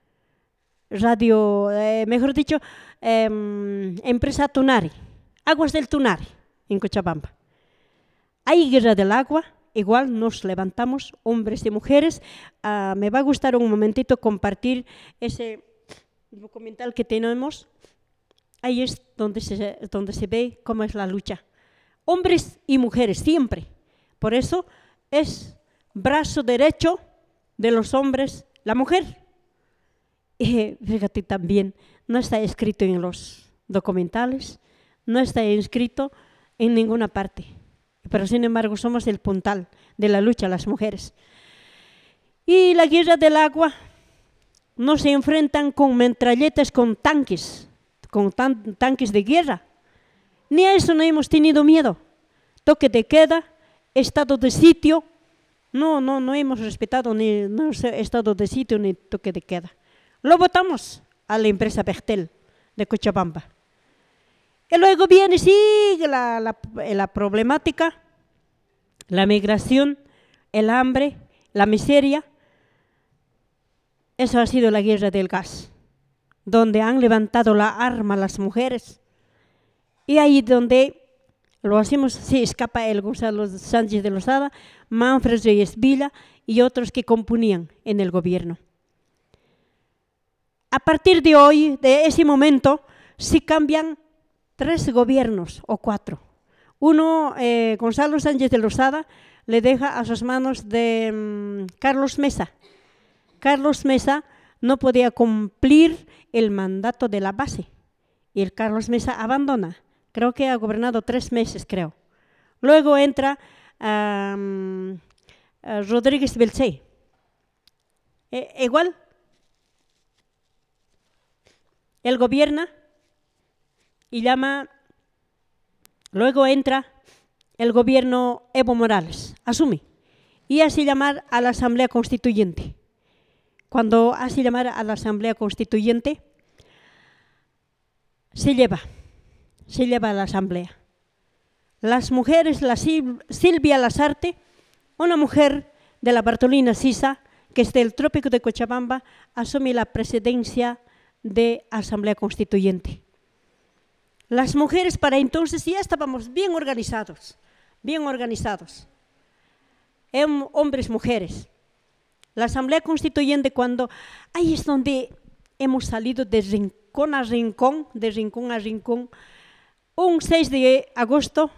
Empresa Tunari, aguas del Tunari, en Cochabamba. Hay guerra del agua, igual nos levantamos, hombres y mujeres. Me va a gustar un momentito compartir ese documental que tenemos. Ahí es donde se ve cómo es la lucha. Hombres y mujeres, siempre. Por eso es brazo derecho de los hombres la mujer. Y fíjate también, no está escrito en los documentales, no está escrito en ninguna parte. Pero sin embargo somos el puntal de la lucha las mujeres. Y la guerra del agua no se enfrentan con metralletas, con tanques de guerra. Ni a eso no hemos tenido miedo. Toque de queda, estado de sitio, No hemos respetado ni nuestro estado de sitio ni toque de queda. Lo votamos a la empresa Bechtel de Cochabamba. Y luego sigue la problemática, la migración, el hambre, la miseria. Eso ha sido la guerra del gas, donde han levantado la arma las mujeres. Y ahí donde lo hacemos, se escapa el Gonzalo Sánchez de Lozada, Manfred Reyes Vila y otros que componían en el gobierno. A partir de hoy, de ese momento, se cambian 3 gobiernos o 4. Uno, Gonzalo Sánchez de Lozada, le deja a sus manos de Carlos Mesa. Carlos Mesa no podía cumplir el mandato de la base y el Carlos Mesa abandona. Creo que ha gobernado 3 meses, creo. Luego entra Rodríguez Belcé. Igual, él gobierna y llama. Luego entra el gobierno Evo Morales, asume, y hace llamar a la Asamblea Constituyente. Cuando hace llamar a la Asamblea Constituyente, se lleva a la Asamblea. Las mujeres, la Silvia Lasarte, una mujer de la Bartolina Sisa, que es del Trópico de Cochabamba, asume la presidencia de Asamblea Constituyente. Las mujeres para entonces ya estábamos bien organizados. Hombres, mujeres. La Asamblea Constituyente, ahí es donde hemos salido de rincón a rincón, un 6 de agosto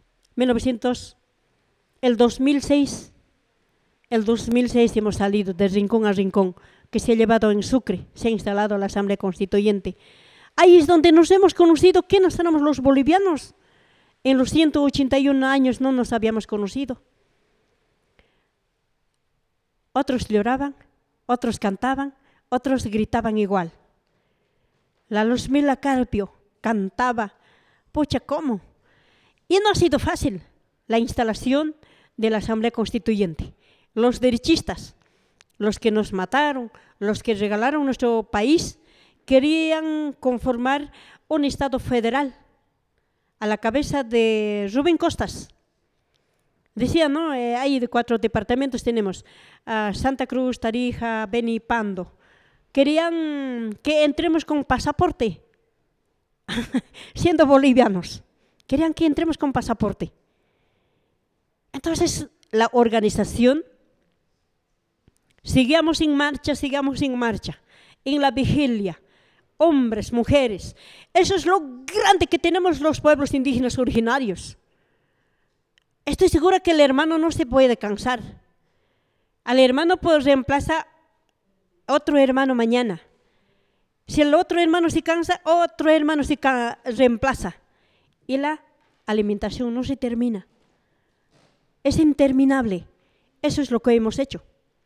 el 2006 hemos salido de rincón a rincón, que se ha llevado en Sucre, se ha instalado la Asamblea Constituyente. Ahí es donde nos hemos conocido. ¿Quiénes éramos los bolivianos? En los 181 años no nos habíamos conocido. Otros lloraban, otros cantaban, otros gritaban igual. La Luzmila Carpio cantaba, pucha, ¿cómo? Y no ha sido fácil la instalación de la Asamblea Constituyente. Los derechistas, los que nos mataron, los que regalaron nuestro país, querían conformar un Estado federal a la cabeza de Rubén Costas. Decía, ¿no? Hay 4 departamentos, tenemos Santa Cruz, Tarija, Beni y Pando. Querían que entremos con pasaporte, siendo bolivianos. Querían que entremos con pasaporte. Entonces, la organización, sigamos en marcha, en la vigilia, hombres, mujeres. Eso es lo grande que tenemos los pueblos indígenas originarios. Estoy segura que el hermano no se puede cansar. Al hermano pues reemplaza otro hermano mañana. Si el otro hermano se cansa, otro hermano se reemplaza. Y la alimentación no se termina. Es interminable. Eso es lo que hemos hecho.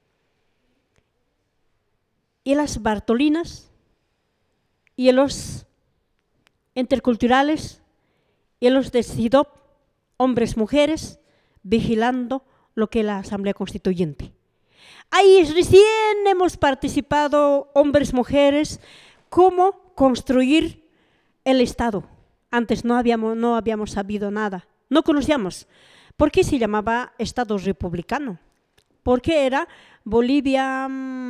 Y las Bartolinas, y los interculturales, y los de SIDOP, hombres, mujeres, vigilando lo que es la Asamblea Constituyente. Ahí recién hemos participado, hombres, mujeres, cómo construir el Estado. Antes no habíamos sabido nada, no conocíamos. ¿Por qué se llamaba Estado republicano? Porque era Bolivia,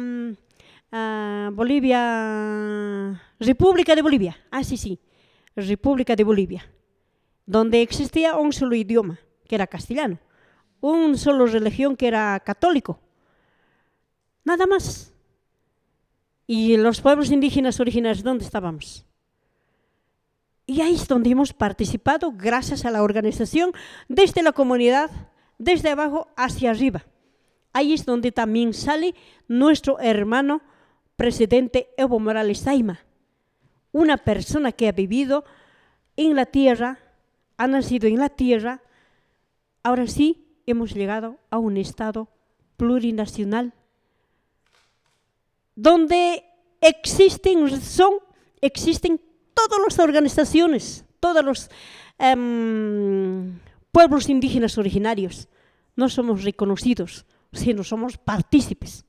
República de Bolivia. Sí, República de Bolivia, donde existía un solo idioma, que era castellano, una sola religión, que era católico. Nada más. ¿Y los pueblos indígenas originarios dónde estábamos? Y ahí es donde hemos participado gracias a la organización desde la comunidad, desde abajo hacia arriba. Ahí es donde también sale nuestro hermano presidente Evo Morales Saima, una persona que ha vivido en la tierra, ha nacido en la tierra. Ahora sí hemos llegado a un Estado plurinacional, donde existen todas las organizaciones, todos los pueblos indígenas originarios. No somos reconocidos sino somos partícipes.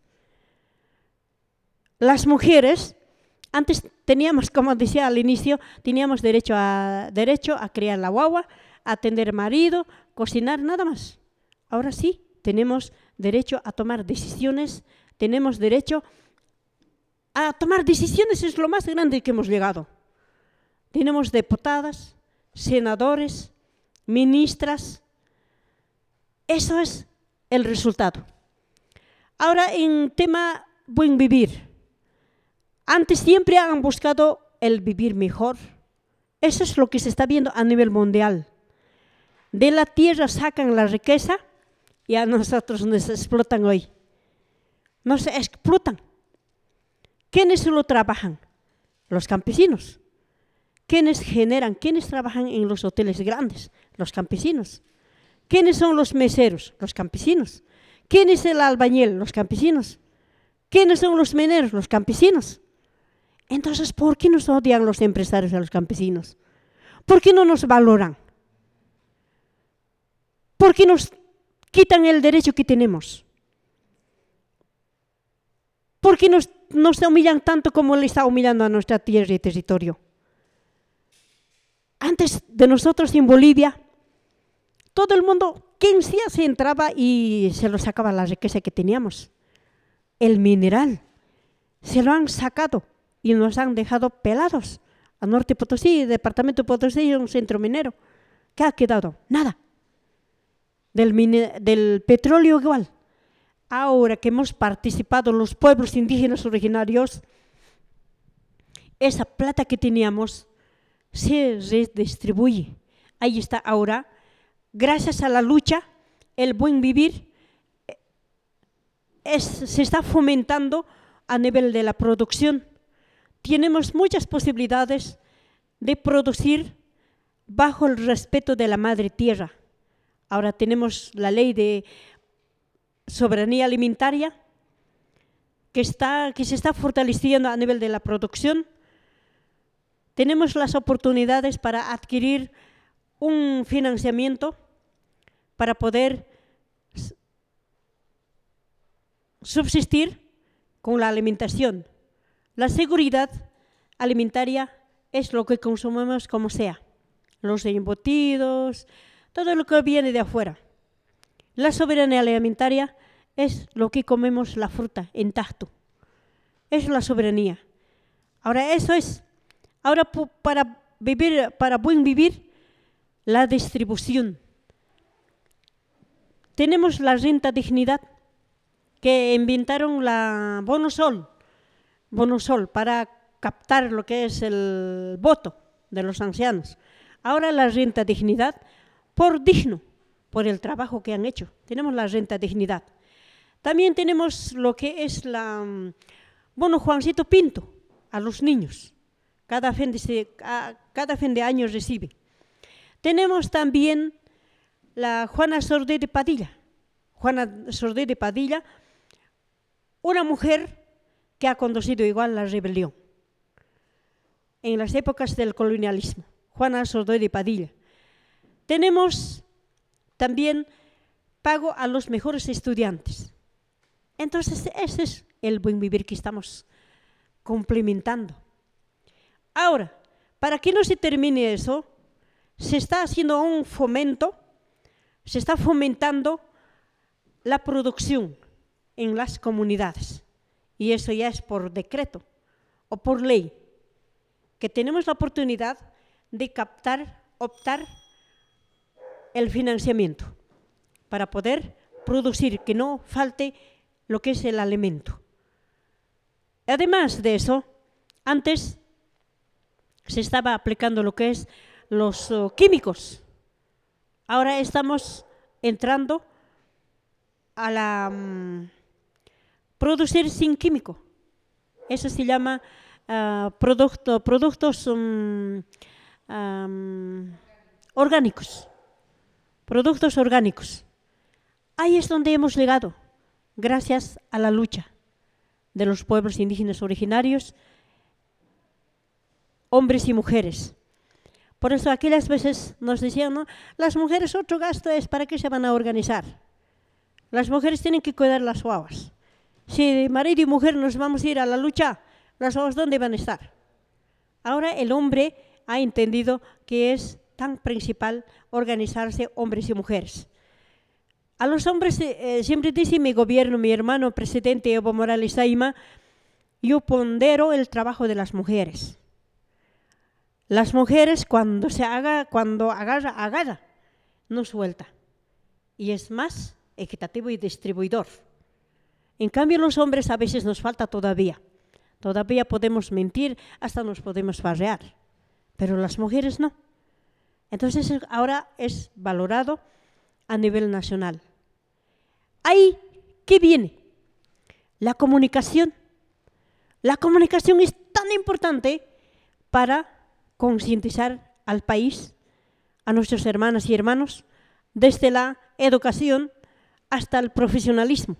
Las mujeres, antes teníamos, como decía al inicio, teníamos derecho a criar la guagua, a atender marido, cocinar, nada más. Ahora sí, tenemos derecho a tomar decisiones, tenemos derecho a tomar decisiones, es lo más grande que hemos llegado. Tenemos diputadas, senadores, ministras. Eso es el resultado. Ahora, en tema buen vivir. Antes siempre han buscado el vivir mejor. Eso es lo que se está viendo a nivel mundial. De la tierra sacan la riqueza y a nosotros nos explotan hoy. Nos explotan. ¿Quiénes lo trabajan? Los campesinos. ¿Quiénes generan? ¿Quiénes trabajan en los hoteles grandes? Los campesinos. ¿Quiénes son los meseros? Los campesinos. ¿Quién es el albañil? Los campesinos. ¿Quiénes son los mineros? Los campesinos. Entonces, ¿por qué nos odian los empresarios a los campesinos? ¿Por qué no nos valoran? ¿Por qué nos quitan el derecho que tenemos? ¿Por qué nos humillan tanto como le está humillando a nuestra tierra y territorio? Antes de nosotros en Bolivia, todo el mundo, quien sea, se entraba y se lo sacaba la riqueza que teníamos. El mineral, se lo han sacado y nos han dejado pelados. A Norte Potosí, departamento de Potosí, es un centro minero. ¿Qué ha quedado? Nada. Del petróleo igual. Ahora que hemos participado los pueblos indígenas originarios, esa plata que teníamos se redistribuye. Ahí está ahora, gracias a la lucha, el buen vivir se está fomentando a nivel de la producción. Tenemos muchas posibilidades de producir bajo el respeto de la madre tierra. Ahora tenemos la ley de soberanía alimentaria que se está fortaleciendo a nivel de la producción. Tenemos las oportunidades para adquirir un financiamiento para poder subsistir con la alimentación. La seguridad alimentaria es lo que consumimos como sea, los embutidos, todo lo que viene de afuera. La soberanía alimentaria es lo que comemos la fruta intacto. Es la soberanía. Ahora eso es. Ahora para buen vivir, la distribución. Tenemos la renta dignidad que inventaron la Bono Sol para captar lo que es el voto de los ancianos. Ahora la renta dignidad por digno, por el trabajo que han hecho. Tenemos la renta dignidad. También tenemos lo que es la Bono Juancito Pinto a los niños. Cada fin de año recibe. Tenemos también la Juana Sordé de Padilla. Juana Sordé de Padilla, una mujer que ha conducido igual la rebelión en las épocas del colonialismo. Juana Sordé de Padilla. Tenemos también pago a los mejores estudiantes. Entonces, ese es el buen vivir que estamos complementando. Ahora, para que no se termine eso, se está haciendo un fomento, se está fomentando la producción en las comunidades. Y eso ya es por decreto o por ley, que tenemos la oportunidad de optar el financiamiento para poder producir, que no falte lo que es el alimento. Además de eso, antes se estaba aplicando lo que es los químicos. Ahora estamos entrando a la producir sin químico. Eso se llama productos orgánicos. Productos orgánicos. Ahí es donde hemos llegado, gracias a la lucha de los pueblos indígenas originarios, hombres y mujeres. Por eso aquellas veces nos decían, ¿no? Las mujeres otro gasto es, ¿para qué se van a organizar? Las mujeres tienen que cuidar las guaguas. Si marido y mujer nos vamos a ir a la lucha, las guaguas ¿dónde van a estar? Ahora el hombre ha entendido que es tan principal organizarse hombres y mujeres. A los hombres, siempre dice mi gobierno, mi hermano presidente Evo Morales Ayma, yo pondero el trabajo de las mujeres. Las mujeres cuando agarra, no suelta. Y es más equitativo y distribuidor. En cambio, los hombres a veces nos falta todavía. Todavía podemos mentir, hasta nos podemos farrear. Pero las mujeres no. Entonces ahora es valorado a nivel nacional. Ahí, ¿qué viene? La comunicación. La comunicación es tan importante para concientizar al país, a nuestras hermanas y hermanos, desde la educación hasta el profesionalismo.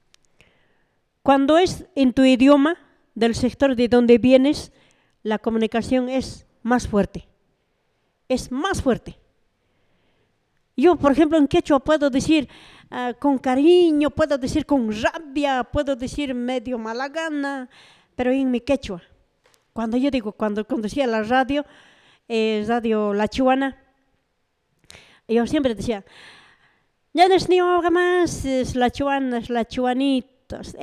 Cuando es en tu idioma, del sector de donde vienes, la comunicación es más fuerte. Es más fuerte. Yo, por ejemplo, en quechua puedo decir con cariño, puedo decir con rabia, puedo decir medio mala gana, pero en mi quechua. Cuando yo digo, cuando conducía la radio, radio La Chuana, yo siempre decía, ya no es ni algo más, es la chuanas, la chuanitos,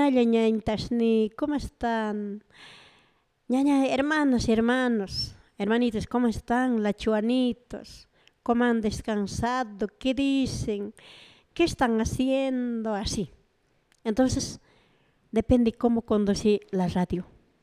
ni, ¿cómo están? Ñaña, hermanos y hermanos, hermanitos, ¿cómo están? La chuanitos. ¿Cómo han descansado? ¿Qué dicen? ¿Qué están haciendo? Así. Entonces, depende cómo conduce la radio.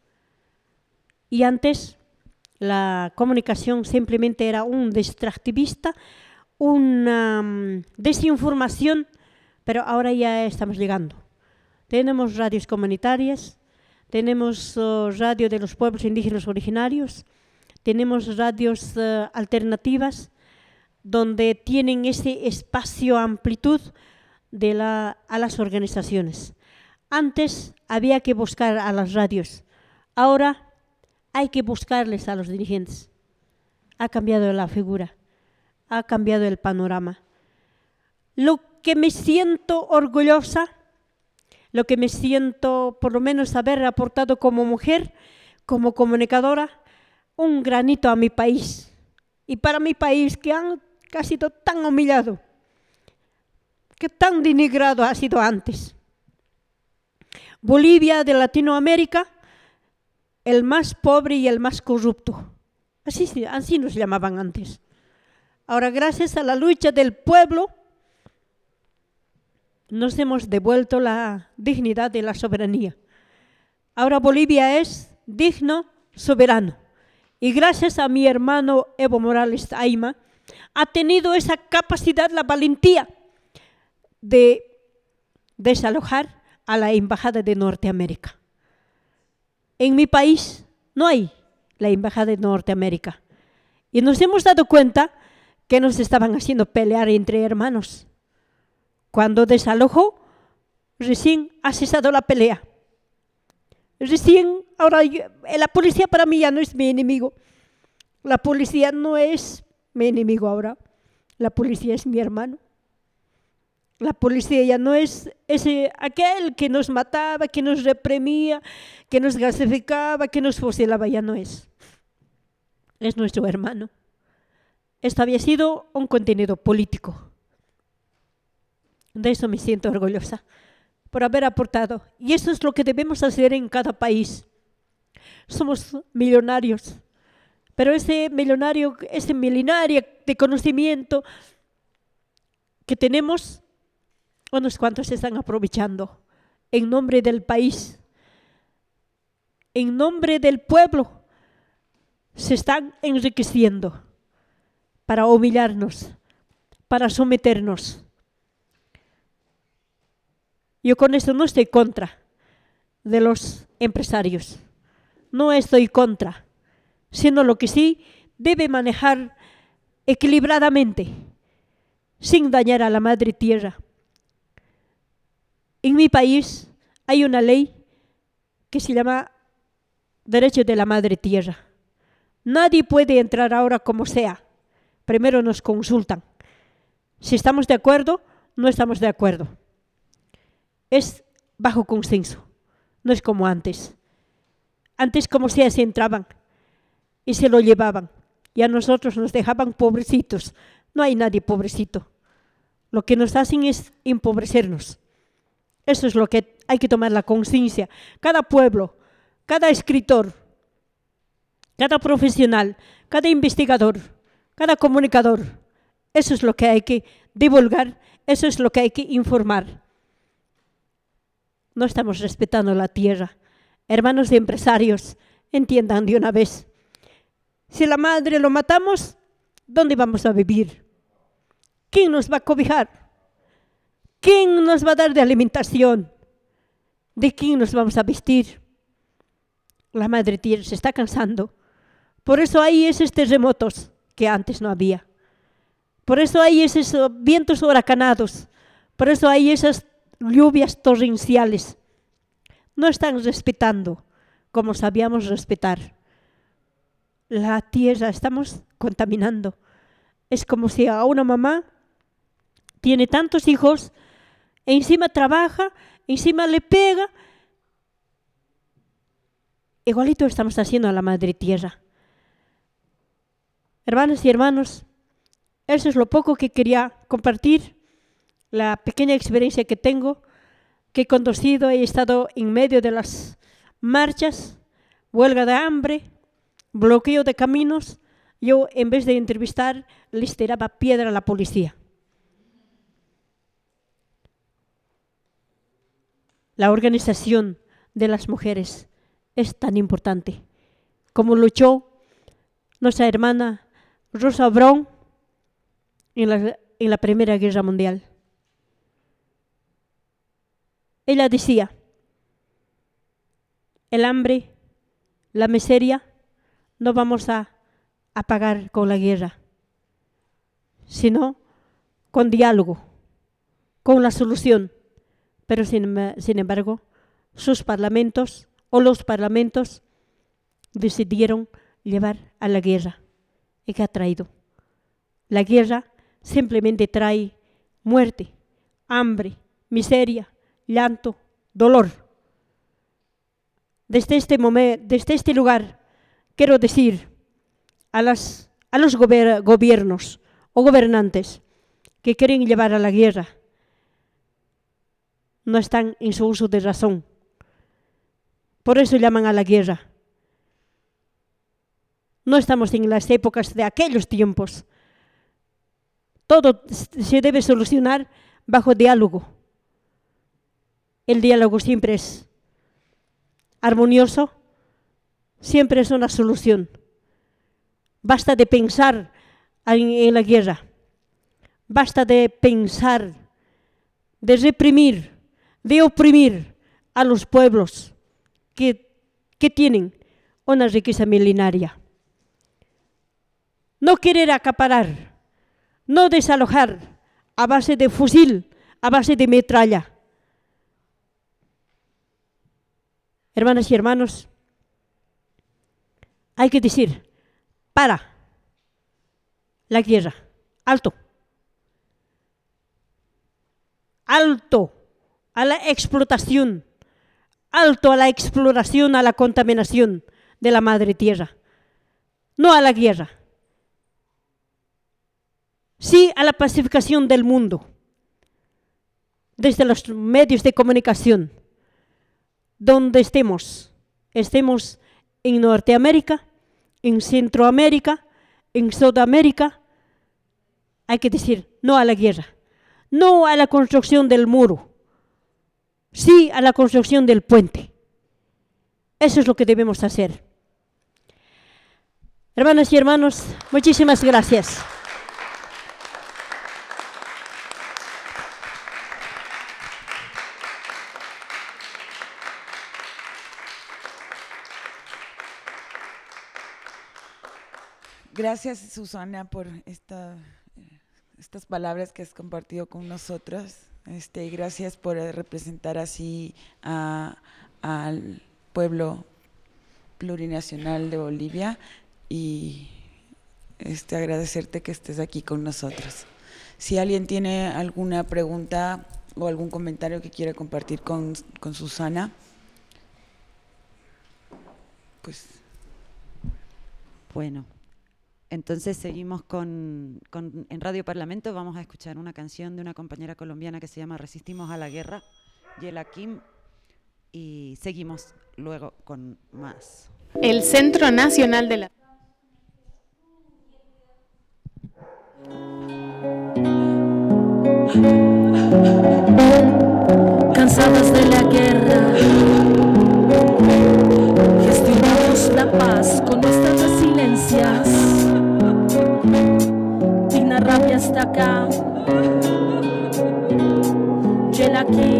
Y antes, la comunicación simplemente era un distractivista, una desinformación, pero ahora ya estamos llegando. Tenemos radios comunitarias, tenemos radio de los pueblos indígenas originarios, tenemos radios alternativas, donde tienen ese espacio, amplitud a las organizaciones. Antes había que buscar a las radios, ahora hay que buscarles a los dirigentes. Ha cambiado la figura, ha cambiado el panorama. Lo que me siento orgullosa, lo que me siento por lo menos haber aportado como mujer, como comunicadora, un granito a mi país. Y para mi país que ha sido tan humillado, que tan denigrado ha sido antes. Bolivia de Latinoamérica, el más pobre y el más corrupto. Así nos llamaban antes. Ahora, gracias a la lucha del pueblo, nos hemos devuelto la dignidad de la soberanía. Ahora Bolivia es digno, soberano. Y gracias a mi hermano Evo Morales Ayma, ha tenido esa capacidad, la valentía de desalojar a la Embajada de Norteamérica. En mi país no hay la Embajada de Norteamérica. Y nos hemos dado cuenta que nos estaban haciendo pelear entre hermanos. Cuando desalojó, recién ha cesado la pelea. Recién, ahora la policía para mí ya no es mi enemigo. La policía no es mi enemigo ahora. La policía es mi hermano. La policía ya no es aquel que nos mataba, que nos reprimía, que nos gasificaba, que nos fusilaba, ya no es. Es nuestro hermano. Esto había sido un contenido político. De eso me siento orgullosa, por haber aportado. Y eso es lo que debemos hacer en cada país. Somos millonarios, pero ese milenario de conocimiento que tenemos, unos cuantos se están aprovechando en nombre del país, en nombre del pueblo, se están enriqueciendo para humillarnos, para someternos. Yo con esto no estoy contra de los empresarios, no estoy contra, sino lo que sí debe manejar equilibradamente, sin dañar a la madre tierra. En mi país hay una ley que se llama Derecho de la Madre Tierra. Nadie puede entrar ahora como sea. Primero nos consultan. Si estamos de acuerdo, no estamos de acuerdo. es bajo consenso, no es como antes. Antes como sea se entraban y se lo llevaban y a nosotros nos dejaban pobrecitos. No hay nadie pobrecito. Lo que nos hacen es empobrecernos. Eso es lo que hay que tomar la conciencia. Cada pueblo, cada escritor, cada profesional, cada investigador, cada comunicador, eso es lo que hay que divulgar, eso es lo que hay que informar. No estamos respetando la tierra. Hermanos de empresarios, entiendan de una vez. Si la madre lo matamos, ¿dónde vamos a vivir? ¿Quién nos va a cobijar? ¿Quién nos va a dar de alimentación? ¿De quién nos vamos a vestir? La madre tierra se está cansando. Por eso hay esos terremotos que antes no había. Por eso hay esos vientos huracanados. Por eso hay esas lluvias torrenciales. No están respetando como sabíamos respetar. La tierra estamos contaminando. Es como si a una mamá tiene tantos hijos, e encima trabaja, encima le pega. Igualito estamos haciendo a la madre tierra. Hermanas y hermanos, eso es lo poco que quería compartir, la pequeña experiencia que tengo, que he conducido, he estado en medio de las marchas, huelga de hambre, bloqueo de caminos. Yo, en vez de entrevistar, les tiraba piedra a la policía. La organización de las mujeres es tan importante como luchó nuestra hermana Rosa Braun en la Primera Guerra Mundial. Ella decía, el hambre, la miseria, no vamos a apagar con la guerra, sino con diálogo, con la solución. Pero sin embargo, sus parlamentos o los parlamentos decidieron llevar a la guerra. ¿Y qué ha traído? La guerra simplemente trae muerte, hambre, miseria, llanto, dolor. Desde este lugar, quiero decir a los gobiernos o gobernantes que quieren llevar a la guerra, no están en su uso de razón. Por eso llaman a la guerra. No estamos en las épocas de aquellos tiempos. Todo se debe solucionar bajo diálogo. El diálogo siempre es armonioso, siempre es una solución. Basta de pensar en la guerra. Basta de pensar, de reprimir, de oprimir a los pueblos que tienen una riqueza milenaria. No querer acaparar, no desalojar a base de fusil, a base de metralla. Hermanas y hermanos, hay que decir, para la guerra, alto. Alto a la explotación, alto a la exploración, a la contaminación de la madre tierra. No a la guerra. Sí a la pacificación del mundo, desde los medios de comunicación, donde estemos en Norteamérica, en Centroamérica, en Sudamérica, hay que decir no a la guerra, no a la construcción del muro, sí a la construcción del puente. Eso es lo que debemos hacer. Hermanas y hermanos, muchísimas gracias. Gracias, Susana, por estas palabras que has compartido con nosotros. Gracias por representar así al pueblo plurinacional de Bolivia y agradecerte que estés aquí con nosotros. Si alguien tiene alguna pregunta o algún comentario que quiera compartir con Susana. Pues. Bueno, entonces seguimos en Radio Parlamento. Vamos a escuchar una canción de una compañera colombiana que se llama Resistimos a la Guerra, Yela Kim, y seguimos luego con más. El Centro Nacional de la... Cansadas de la guerra, gestionamos la paz con nuestras resiliencias. Digna rabia está acá, Yela aquí,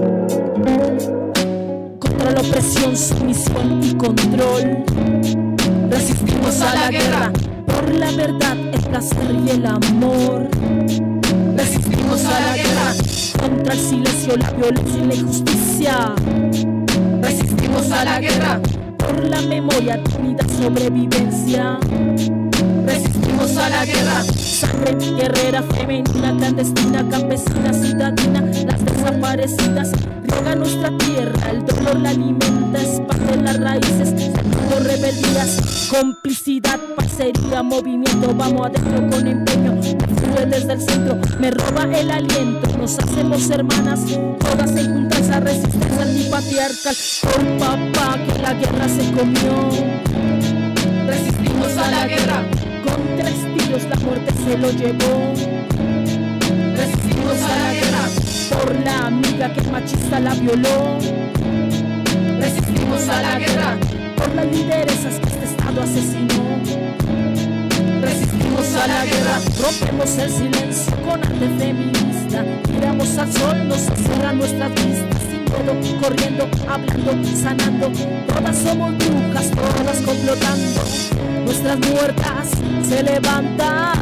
contra la opresión, sumisión y control. Resistimos a la guerra por la verdad, el placer y el amor. Resistimos a la guerra contra el silencio, la violencia y la injusticia. Resistimos a la guerra por la memoria, dignidad, sobrevivencia. Resistimos a la guerra, sangre guerrera, femenina, clandestina, campesina, ciudadana, las desaparecidas. Riega nuestra tierra, el dolor la alimenta, expande las raíces, sembrando rebeldías, complicidad, parcería, movimiento. Vamos adentro con empeño, fluye desde el centro, me roba el aliento. Nos hacemos hermanas, todas en juntanza, resistencia antipatriarcal. Por papá que la guerra se comió. Resistimos a la guerra, con 3 tiros la muerte se lo llevó. Resistimos a la guerra por la amiga que el machista la violó. Resistimos a la guerra por las lideresas que este estado asesinó. Resistimos a la guerra, rompemos el silencio con arte feminista. Miramos al sol, nos cierran nuestras vistas, sin miedo, corriendo, hablando, sanando. Todas somos brujas, todas complotando. Nuestras muertas se levantan,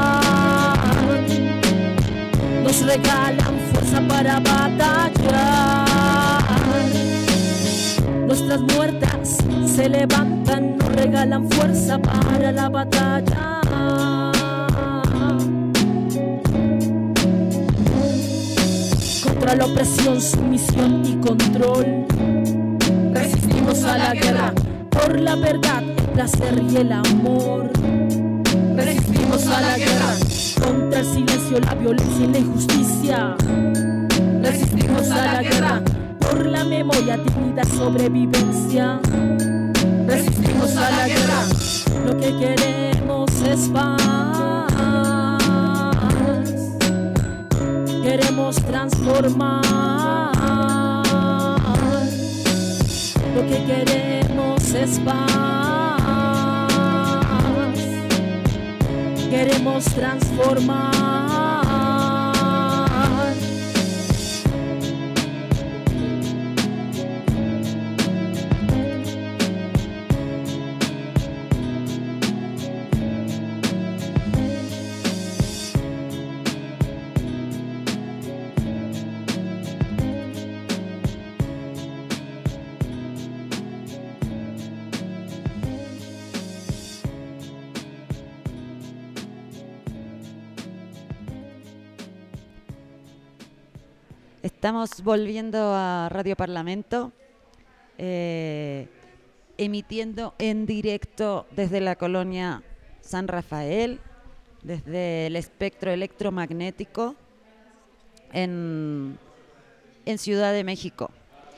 nos regalan fuerza para batallar. Nuestras muertas se levantan, nos regalan fuerza para la batalla. Contra la opresión, sumisión y control. Resistimos a la guerra por la verdad, el placer y el amor. Resistimos a la guerra contra el silencio, la violencia y la injusticia. Resistimos a la guerra por la memoria, dignidad, sobrevivencia. Resistimos a la guerra, lo que queremos es paz. Queremos transformar. Lo que queremos es paz. Queremos transformar. Estamos volviendo a Radio Parlamento, emitiendo en directo desde la colonia San Rafael, desde el espectro electromagnético en Ciudad de México.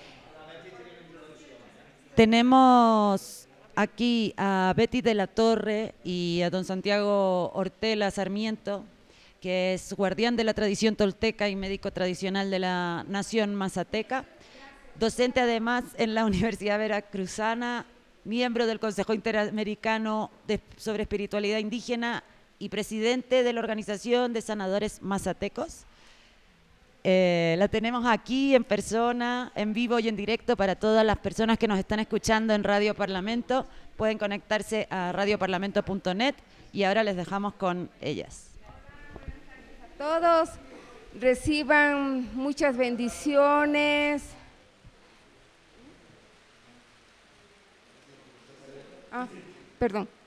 Tenemos aquí a Betty de la Torre y a don Santiago Ortela Sarmiento, que es guardián de la tradición tolteca y médico tradicional de la nación mazateca, docente además en la Universidad Veracruzana, miembro del Consejo Interamericano sobre Espiritualidad Indígena y presidente de la Organización de Sanadores Mazatecos. La tenemos aquí en persona, en vivo y en directo para todas las personas que nos están escuchando en Radio Parlamento. Pueden conectarse a radioparlamento.net y ahora les dejamos con ellas. Todos reciban muchas bendiciones.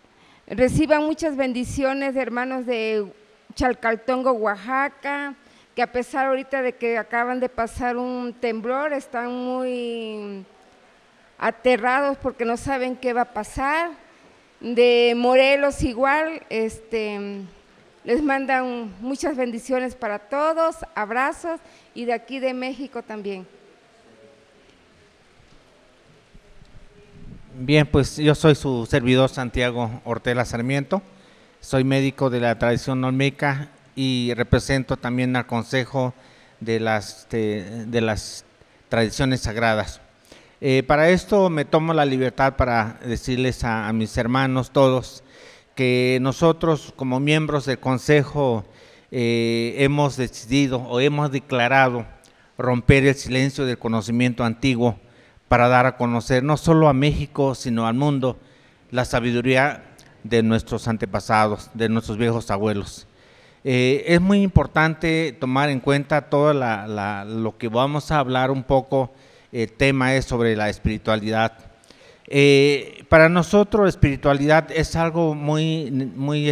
Reciban muchas bendiciones, hermanos de Chalcaltongo, Oaxaca. que a pesar ahorita de que acaban de pasar un temblor, están muy aterrados porque no saben qué va a pasar. De Morelos igual, les mandan muchas bendiciones para todos, abrazos, y de aquí de México también. Bien, pues yo soy su servidor Santiago Ortela Sarmiento, soy médico de la tradición olmeca y represento también al Consejo de las Tradiciones Sagradas. Para esto me tomo la libertad para decirles a mis hermanos todos que nosotros como miembros del Consejo hemos decidido o hemos declarado romper el silencio del conocimiento antiguo para dar a conocer no solo a México, sino al mundo, la sabiduría de nuestros antepasados, de nuestros viejos abuelos. Es muy importante tomar en cuenta todo lo que vamos a hablar un poco. El tema es sobre la espiritualidad. Para nosotros la espiritualidad es algo muy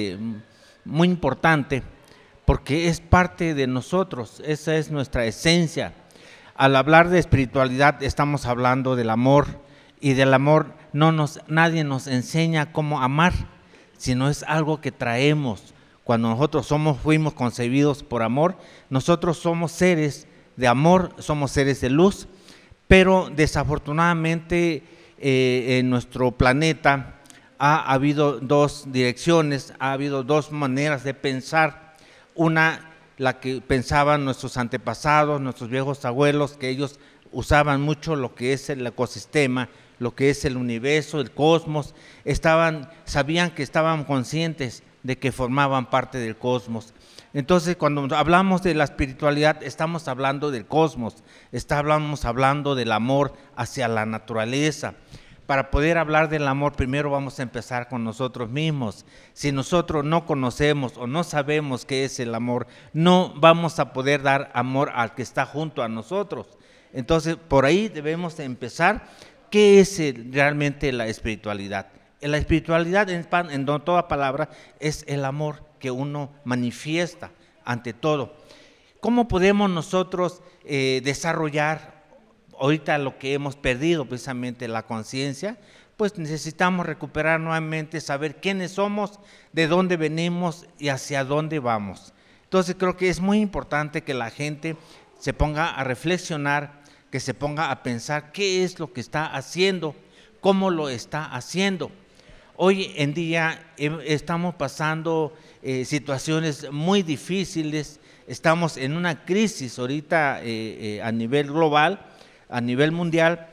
importante porque es parte de nosotros, esa es nuestra esencia. Al hablar de espiritualidad estamos hablando del amor, y del amor nadie nos enseña cómo amar, sino es algo que traemos. Cuando nosotros fuimos concebidos por amor, nosotros somos seres de amor, somos seres de luz, pero desafortunadamente en nuestro planeta ha habido dos direcciones, ha habido dos maneras de pensar. Una, la que pensaban nuestros antepasados, nuestros viejos abuelos, que ellos usaban mucho lo que es el ecosistema, lo que es el universo, el cosmos, sabían que estaban conscientes de que formaban parte del cosmos. Entonces, cuando hablamos de la espiritualidad, estamos hablando del cosmos, estamos hablando del amor hacia la naturaleza. Para poder hablar del amor, primero vamos a empezar con nosotros mismos. Si nosotros no conocemos o no sabemos qué es el amor, no vamos a poder dar amor al que está junto a nosotros. Entonces, por ahí debemos empezar. ¿Qué es realmente la espiritualidad? La espiritualidad, en toda palabra, es el amor que uno manifiesta ante todo. ¿Cómo podemos nosotros desarrollar ahorita lo que hemos perdido, precisamente la conciencia? Pues necesitamos recuperar nuevamente, saber quiénes somos, de dónde venimos y hacia dónde vamos. Entonces creo que es muy importante que la gente se ponga a reflexionar, que se ponga a pensar qué es lo que está haciendo, cómo lo está haciendo. Hoy en día estamos pasando situaciones muy difíciles, estamos en una crisis ahorita a nivel global, a nivel mundial.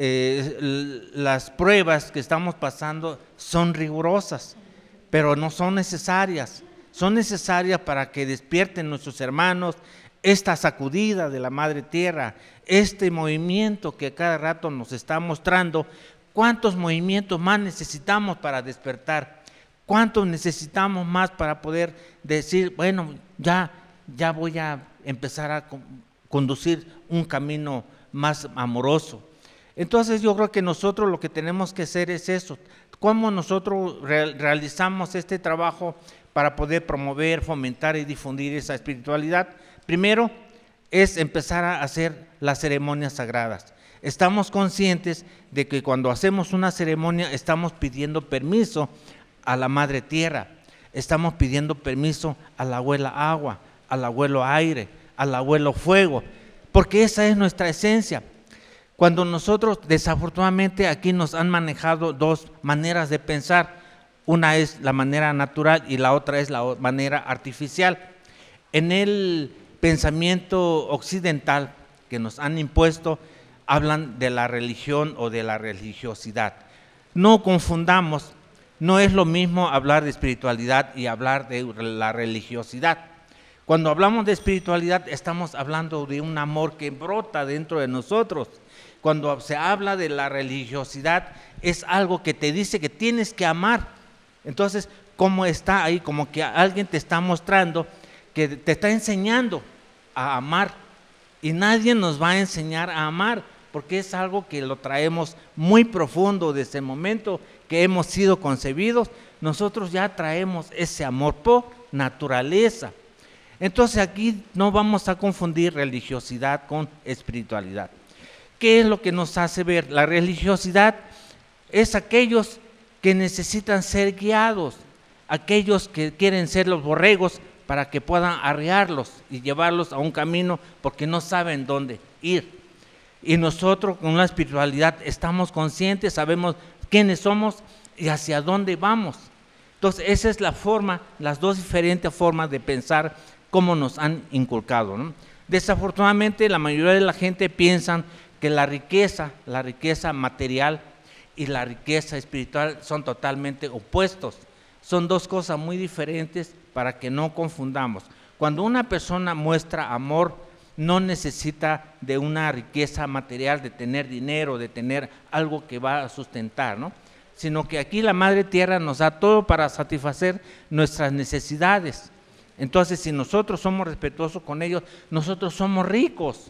Las pruebas que estamos pasando son rigurosas, pero no son necesarias. Son necesarias para que despierten nuestros hermanos esta sacudida de la Madre Tierra, este movimiento que cada rato nos está mostrando. ¿Cuántos movimientos más necesitamos para despertar? ¿Cuántos necesitamos más para poder decir, bueno, ya voy a empezar a conducir un camino más amoroso? Entonces yo creo que nosotros lo que tenemos que hacer es eso. ¿Cómo nosotros realizamos este trabajo para poder promover, fomentar y difundir esa espiritualidad? Primero es empezar a hacer las ceremonias sagradas. Estamos conscientes de que cuando hacemos una ceremonia estamos pidiendo permiso a la Madre Tierra, estamos pidiendo permiso a la abuela agua, al abuelo aire, al abuelo fuego, porque esa es nuestra esencia. Cuando nosotros, desafortunadamente, aquí nos han manejado dos maneras de pensar, una es la manera natural y la otra es la manera artificial. En el pensamiento occidental que nos han impuesto, hablan de la religión o de la religiosidad. No confundamos, no es lo mismo hablar de espiritualidad y hablar de la religiosidad. Cuando hablamos de espiritualidad estamos hablando de un amor que brota dentro de nosotros. Cuando se habla de la religiosidad es algo que te dice que tienes que amar. Entonces, ¿cómo está ahí? Como que alguien te está mostrando, que te está enseñando a amar. Y nadie nos va a enseñar a amar, porque es algo que lo traemos muy profundo desde el momento que hemos sido concebidos. Nosotros ya traemos ese amor por naturaleza. Entonces aquí no vamos a confundir religiosidad con espiritualidad. ¿Qué es lo que nos hace ver? La religiosidad es aquellos que necesitan ser guiados, aquellos que quieren ser los borregos para que puedan arrearlos y llevarlos a un camino porque no saben dónde ir. Y nosotros con la espiritualidad estamos conscientes, sabemos quiénes somos y hacia dónde vamos. Entonces esa es la forma, las dos diferentes formas de pensar como nos han inculcado, ¿no? Desafortunadamente la mayoría de la gente piensa que la riqueza material y la riqueza espiritual son totalmente opuestos. Son dos cosas muy diferentes para que no confundamos. Cuando una persona muestra amor, no necesita de una riqueza material, de tener dinero, de tener algo que va a sustentar, ¿no? Sino que aquí la Madre Tierra nos da todo para satisfacer nuestras necesidades. Entonces, si nosotros somos respetuosos con ellos, nosotros somos ricos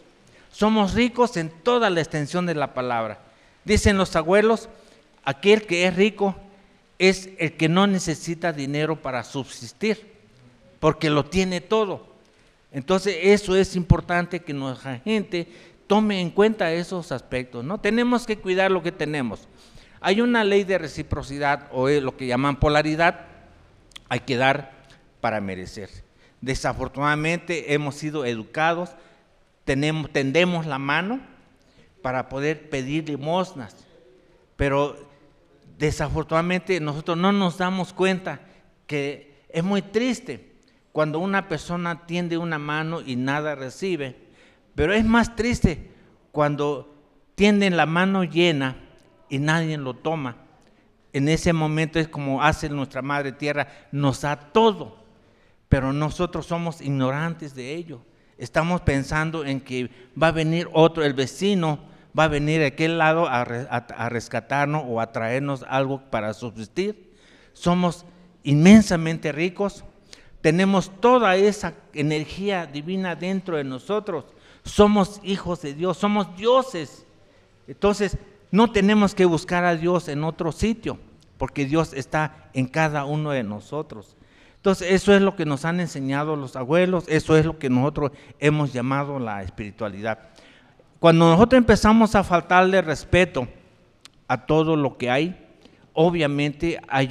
en toda la extensión de la palabra. Dicen los abuelos, aquel que es rico es el que no necesita dinero para subsistir, porque lo tiene todo. Entonces eso es importante que nuestra gente tome en cuenta esos aspectos, ¿no? Tenemos que cuidar lo que tenemos. Hay una ley de reciprocidad o lo que llaman polaridad, hay que dar para merecer. Desafortunadamente hemos sido educados, tendemos la mano para poder pedir limosnas, pero desafortunadamente nosotros no nos damos cuenta que es muy triste cuando una persona tiende una mano y nada recibe, pero es más triste cuando tienden la mano llena y nadie lo toma. En ese momento es como hace nuestra Madre Tierra, nos da todo, pero nosotros somos ignorantes de ello. Estamos pensando en que va a venir otro, el vecino va a venir de aquel lado a rescatarnos o a traernos algo para subsistir. Somos inmensamente ricos, tenemos toda esa energía divina dentro de nosotros, somos hijos de Dios, somos dioses. Entonces no tenemos que buscar a Dios en otro sitio, porque Dios está en cada uno de nosotros. Entonces eso es lo que nos han enseñado los abuelos, eso es lo que nosotros hemos llamado la espiritualidad. Cuando nosotros empezamos a faltarle respeto a todo lo que hay, obviamente hay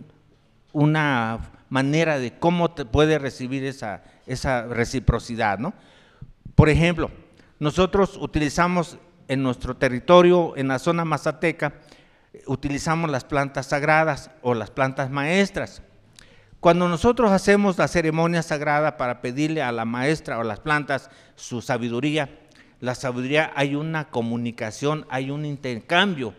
una manera de cómo te puede recibir esa reciprocidad, ¿no? Por ejemplo, nosotros utilizamos en nuestro territorio, en la zona mazateca, utilizamos las plantas sagradas o las plantas maestras. Cuando nosotros hacemos la ceremonia sagrada para pedirle a la maestra o las plantas su sabiduría, la sabiduría, hay una comunicación, hay un intercambio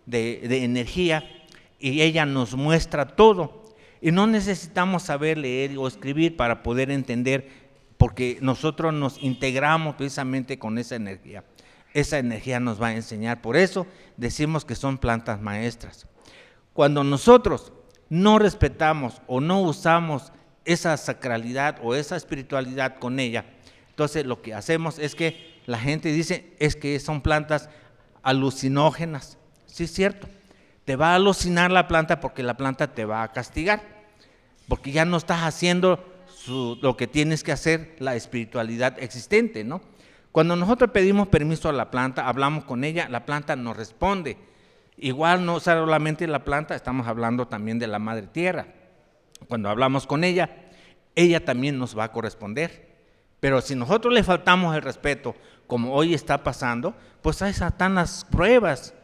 de energía y ella nos muestra todo. Y no necesitamos saber leer o escribir para poder entender, porque nosotros nos integramos precisamente con esa energía. Esa energía nos va a enseñar, por eso decimos que son plantas maestras. Cuando nosotros no respetamos o no usamos esa sacralidad o esa espiritualidad con ella, entonces lo que hacemos es que la gente dice es que son plantas alucinógenas. Sí, es cierto, te va a alucinar la planta porque la planta te va a castigar, porque ya no estás haciendo lo que tienes que hacer, la espiritualidad existente, ¿no? Cuando nosotros pedimos permiso a la planta, hablamos con ella, la planta nos responde. Igual no solamente la planta, estamos hablando también de la Madre Tierra. Cuando hablamos con ella, ella también nos va a corresponder. Pero si nosotros le faltamos el respeto, como hoy está pasando, pues ahí están las pruebas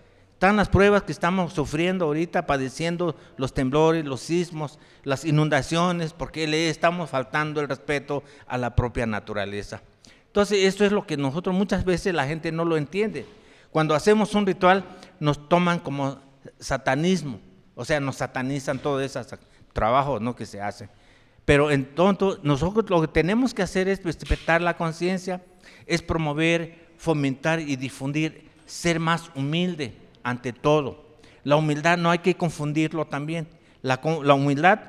que estamos sufriendo ahorita, padeciendo los temblores, los sismos, las inundaciones, porque le estamos faltando el respeto a la propia naturaleza. Entonces, esto es lo que nosotros muchas veces la gente no lo entiende. Cuando hacemos un ritual, nos toman como satanismo, o sea, nos satanizan todos esos trabajos, ¿no?, que se hacen. Pero entonces, nosotros lo que tenemos que hacer es despertar la conciencia, es promover, fomentar y difundir, ser más humilde ante todo. La humildad no hay que confundirlo también. La humildad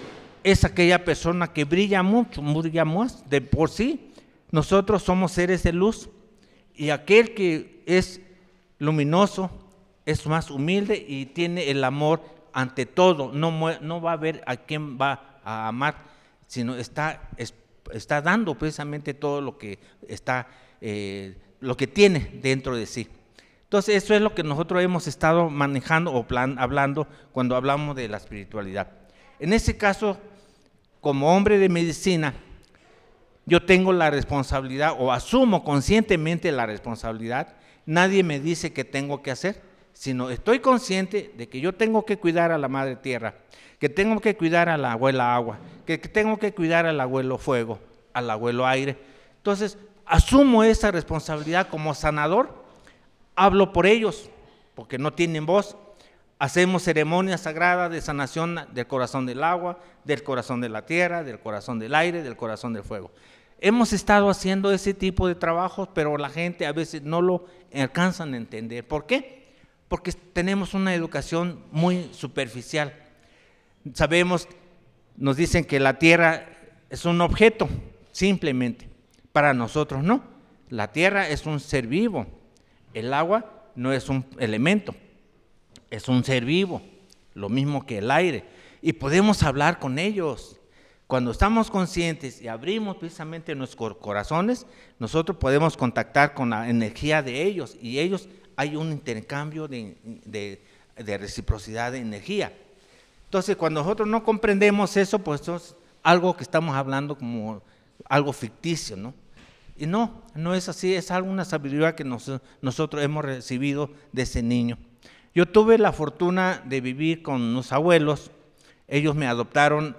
es aquella persona que brilla mucho, brilla más de por sí. Nosotros somos seres de luz y aquel que es luminoso es más humilde y tiene el amor ante todo. No va a ver a quién va a amar, sino está está dando precisamente todo lo que lo que tiene dentro de sí. Entonces, eso es lo que nosotros hemos estado manejando o hablando cuando hablamos de la espiritualidad. En ese caso, como hombre de medicina, yo tengo la responsabilidad o asumo conscientemente la responsabilidad. Nadie me dice qué tengo que hacer, sino estoy consciente de que yo tengo que cuidar a la madre tierra, que tengo que cuidar a la abuela agua, que tengo que cuidar al abuelo fuego, al abuelo aire. Entonces, asumo esa responsabilidad como sanador, hablo por ellos, porque no tienen voz. Hacemos ceremonias sagradas de sanación del corazón del agua, del corazón de la tierra, del corazón del aire, del corazón del fuego. Hemos estado haciendo ese tipo de trabajos, pero la gente a veces no lo alcanzan a entender. ¿Por qué? Porque tenemos una educación muy superficial. Sabemos, nos dicen que la tierra es un objeto, simplemente. Para nosotros no. La tierra es un ser vivo. El agua no es un elemento, es un ser vivo, lo mismo que el aire. Y podemos hablar con ellos. Cuando estamos conscientes y abrimos precisamente nuestros corazones, nosotros podemos contactar con la energía de ellos, y ellos hay un intercambio de reciprocidad de energía. Entonces, cuando nosotros no comprendemos eso, pues eso es algo que estamos hablando como algo ficticio, ¿no? Y no es así, es alguna sabiduría que nosotros hemos recibido de ese niño. Yo tuve la fortuna de vivir con unos abuelos. Ellos me adoptaron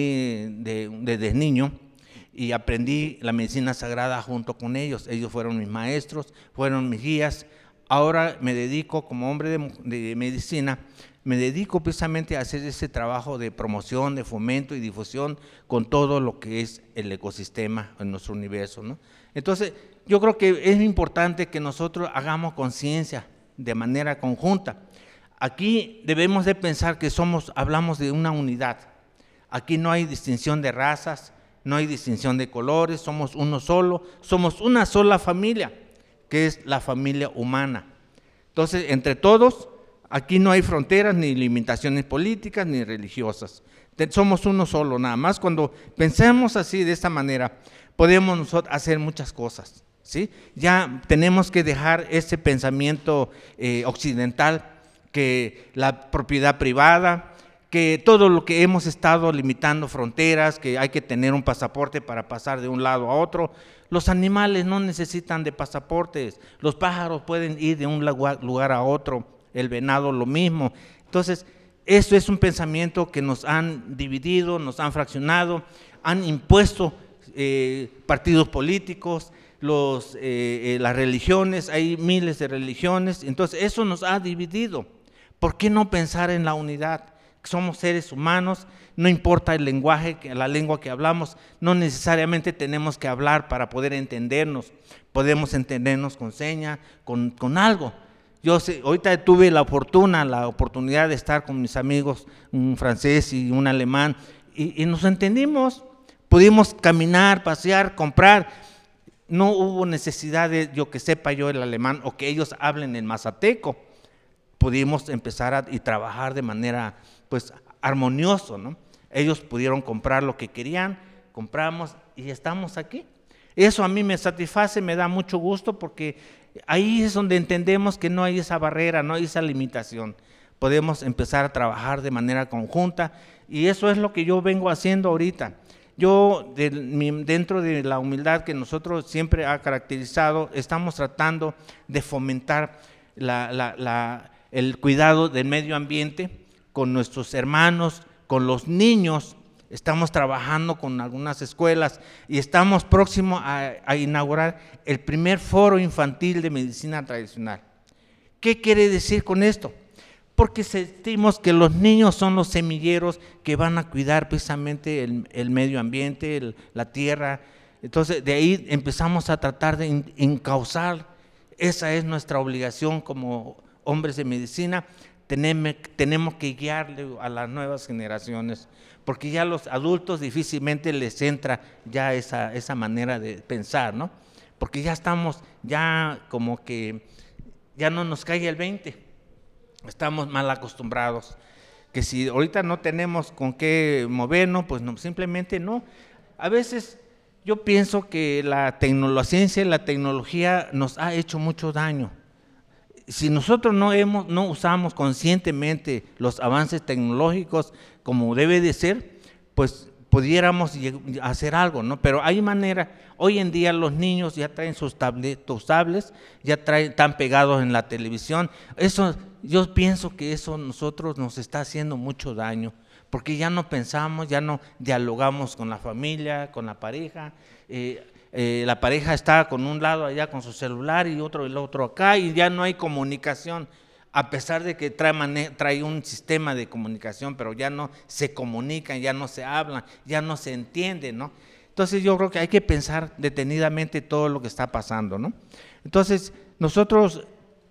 desde niño y aprendí la medicina sagrada junto con ellos. Ellos fueron mis maestros, fueron mis guías. Ahora me dedico como hombre de medicina, me dedico precisamente a hacer ese trabajo de promoción, de fomento y difusión con todo lo que es el ecosistema en nuestro universo, ¿no? Entonces, yo creo que es importante que nosotros hagamos conciencia de manera conjunta. Aquí debemos de pensar que hablamos de una unidad. Aquí no hay distinción de razas, no hay distinción de colores, somos uno solo, somos una sola familia, que es la familia humana. Entonces, entre todos, aquí no hay fronteras ni limitaciones políticas ni religiosas. Somos uno solo, nada más. Cuando pensemos así, de esta manera, podemos nosotros hacer muchas cosas, ¿sí? Ya tenemos que dejar ese pensamiento occidental, que la propiedad privada, que todo lo que hemos estado limitando fronteras, que hay que tener un pasaporte para pasar de un lado a otro. Los animales no necesitan de pasaportes, los pájaros pueden ir de un lugar a otro, el venado lo mismo. Entonces, eso es un pensamiento que nos han dividido, nos han fraccionado, han impuesto partidos políticos, las religiones, hay miles de religiones, entonces eso nos ha dividido. ¿Por qué no pensar en la unidad? Somos seres humanos, no importa el lenguaje, la lengua que hablamos, no necesariamente tenemos que hablar para poder entendernos, podemos entendernos con señas, con algo. Yo ahorita tuve la oportunidad de estar con mis amigos, un francés y un alemán, y nos entendimos, pudimos caminar, pasear, comprar. No hubo necesidad de que sepa yo el alemán o que ellos hablen el mazateco. Pudimos empezar y trabajar de manera pues armoniosa, ¿no? Ellos pudieron comprar lo que querían, compramos y estamos aquí. Eso a mí me satisface, me da mucho gusto, porque ahí es donde entendemos que no hay esa barrera, no hay esa limitación. Podemos empezar a trabajar de manera conjunta, y eso es lo que yo vengo haciendo ahorita. Yo, dentro de la humildad que nosotros siempre ha caracterizado, estamos tratando de fomentar el cuidado del medio ambiente con nuestros hermanos, con los niños. Estamos trabajando con algunas escuelas y estamos próximos a inaugurar el primer foro infantil de medicina tradicional. ¿Qué quiere decir con esto? Porque sentimos que los niños son los semilleros que van a cuidar precisamente el medio ambiente, la tierra. Entonces, de ahí empezamos a tratar de encauzar. Esa es nuestra obligación como hombres de medicina. Tenemos que guiarle a las nuevas generaciones, porque ya a los adultos difícilmente les entra ya esa manera de pensar, ¿no? Porque ya estamos, ya como que ya no nos cae el 20. Estamos mal acostumbrados, que si ahorita no tenemos con qué movernos, pues no, simplemente no. A veces Yo pienso que la ciencia y la tecnología nos ha hecho mucho daño. Si nosotros no usamos conscientemente los avances tecnológicos como debe de ser, pues pudiéramos hacer algo, ¿no? Pero hay manera. Hoy en día los niños ya traen sus tablets, están pegados en la televisión. Eso, yo pienso que eso nosotros nos está haciendo mucho daño, porque ya no pensamos, ya no dialogamos con la familia, con la pareja. La pareja está con un lado allá con su celular y el otro acá, y ya no hay comunicación, a pesar de que trae un sistema de comunicación, pero ya no se comunican, ya no se hablan, ya no se entienden, ¿no? Entonces yo creo que hay que pensar detenidamente todo lo que está pasando, ¿no? Entonces nosotros,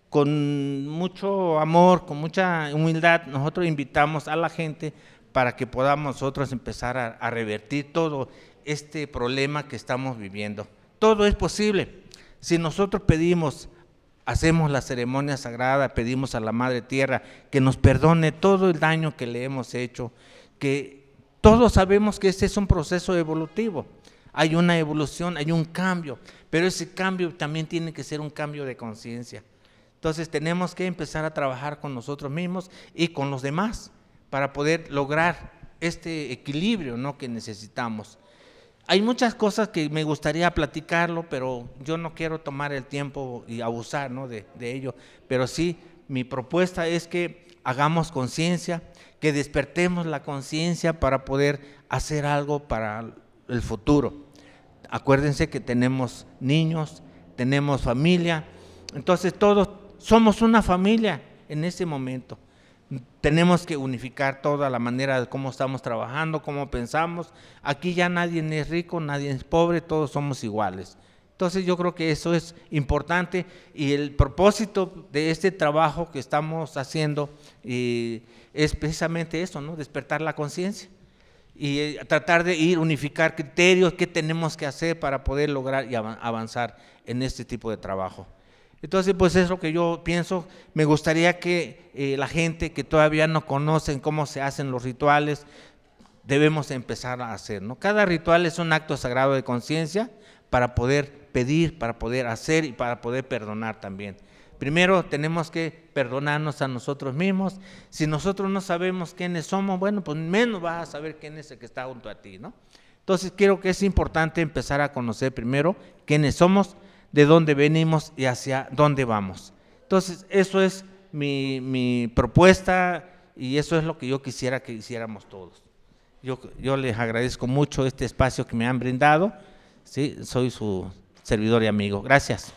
con mucho amor, con mucha humildad, nosotros invitamos a la gente para que podamos nosotros empezar a revertir todo este problema que estamos viviendo. Todo es posible. Si nosotros pedimos, hacemos la ceremonia sagrada, pedimos a la Madre Tierra que nos perdone todo el daño que le hemos hecho, que todos sabemos que este es un proceso evolutivo. Hay una evolución, hay un cambio, pero ese cambio también tiene que ser un cambio de conciencia. Entonces tenemos que empezar a trabajar con nosotros mismos y con los demás para poder lograr este equilibrio, ¿no?, que necesitamos. Hay muchas cosas que me gustaría platicarlo, pero yo no quiero tomar el tiempo y abusar, ¿no?, de ello. Pero sí, mi propuesta es que hagamos conciencia, que despertemos la conciencia para poder hacer algo para el futuro. Acuérdense que tenemos niños, tenemos familia, entonces todos somos una familia en ese momento. Tenemos que unificar toda la manera de cómo estamos trabajando, cómo pensamos. Aquí ya nadie es rico, nadie es pobre, todos somos iguales. Entonces yo creo que eso es importante, y el propósito de este trabajo que estamos haciendo es precisamente eso, ¿no?, despertar la conciencia y tratar de unificar criterios, qué tenemos que hacer para poder lograr y avanzar en este tipo de trabajo. Entonces, pues es lo que yo pienso. Me gustaría que la gente que todavía no conocen cómo se hacen los rituales, debemos empezar a hacer, ¿no? Cada ritual es un acto sagrado de conciencia para poder pedir, para poder hacer y para poder perdonar también. Primero tenemos que perdonarnos a nosotros mismos. Si nosotros no sabemos quiénes somos, bueno, pues menos vas a saber quién es el que está junto a ti, ¿no? Entonces creo que es importante empezar a conocer primero quiénes somos, de dónde venimos y hacia dónde vamos. Entonces eso es mi propuesta, y eso es lo que yo quisiera que hiciéramos todos. Yo les agradezco mucho este espacio que me han brindado. Sí, soy su servidor y amigo. Gracias.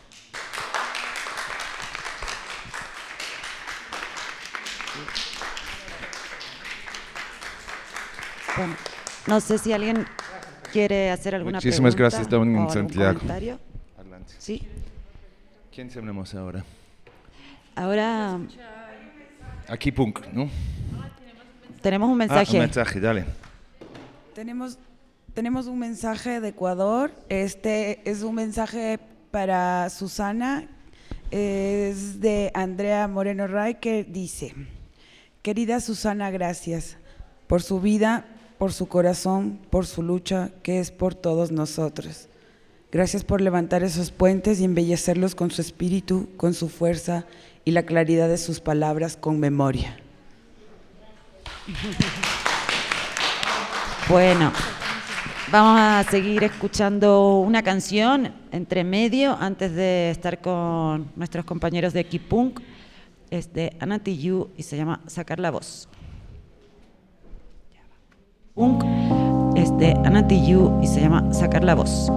Bueno, no sé si alguien quiere hacer alguna pregunta. Muchísimas gracias, don Santiago. Comentario. Adelante. Sí. ¿Quién tenemos ahora? Ahora Aquí Punk, ¿no? tenemos un mensaje. Un mensaje, dale. Tenemos un mensaje de Ecuador. Este es un mensaje para Susana. Es de Andrea Moreno Ray, que dice: querida Susana, gracias por su vida, por su corazón, por su lucha, que es por todos nosotros. Gracias por levantar esos puentes y embellecerlos con su espíritu, con su fuerza y la claridad de sus palabras con memoria. Bueno, vamos a seguir escuchando una canción entre medio antes de estar con nuestros compañeros de Kipunk. Es de Ana Tijoux y se llama Sacar la Voz. Punk es de Ana Tijoux y se llama Sacar la Voz.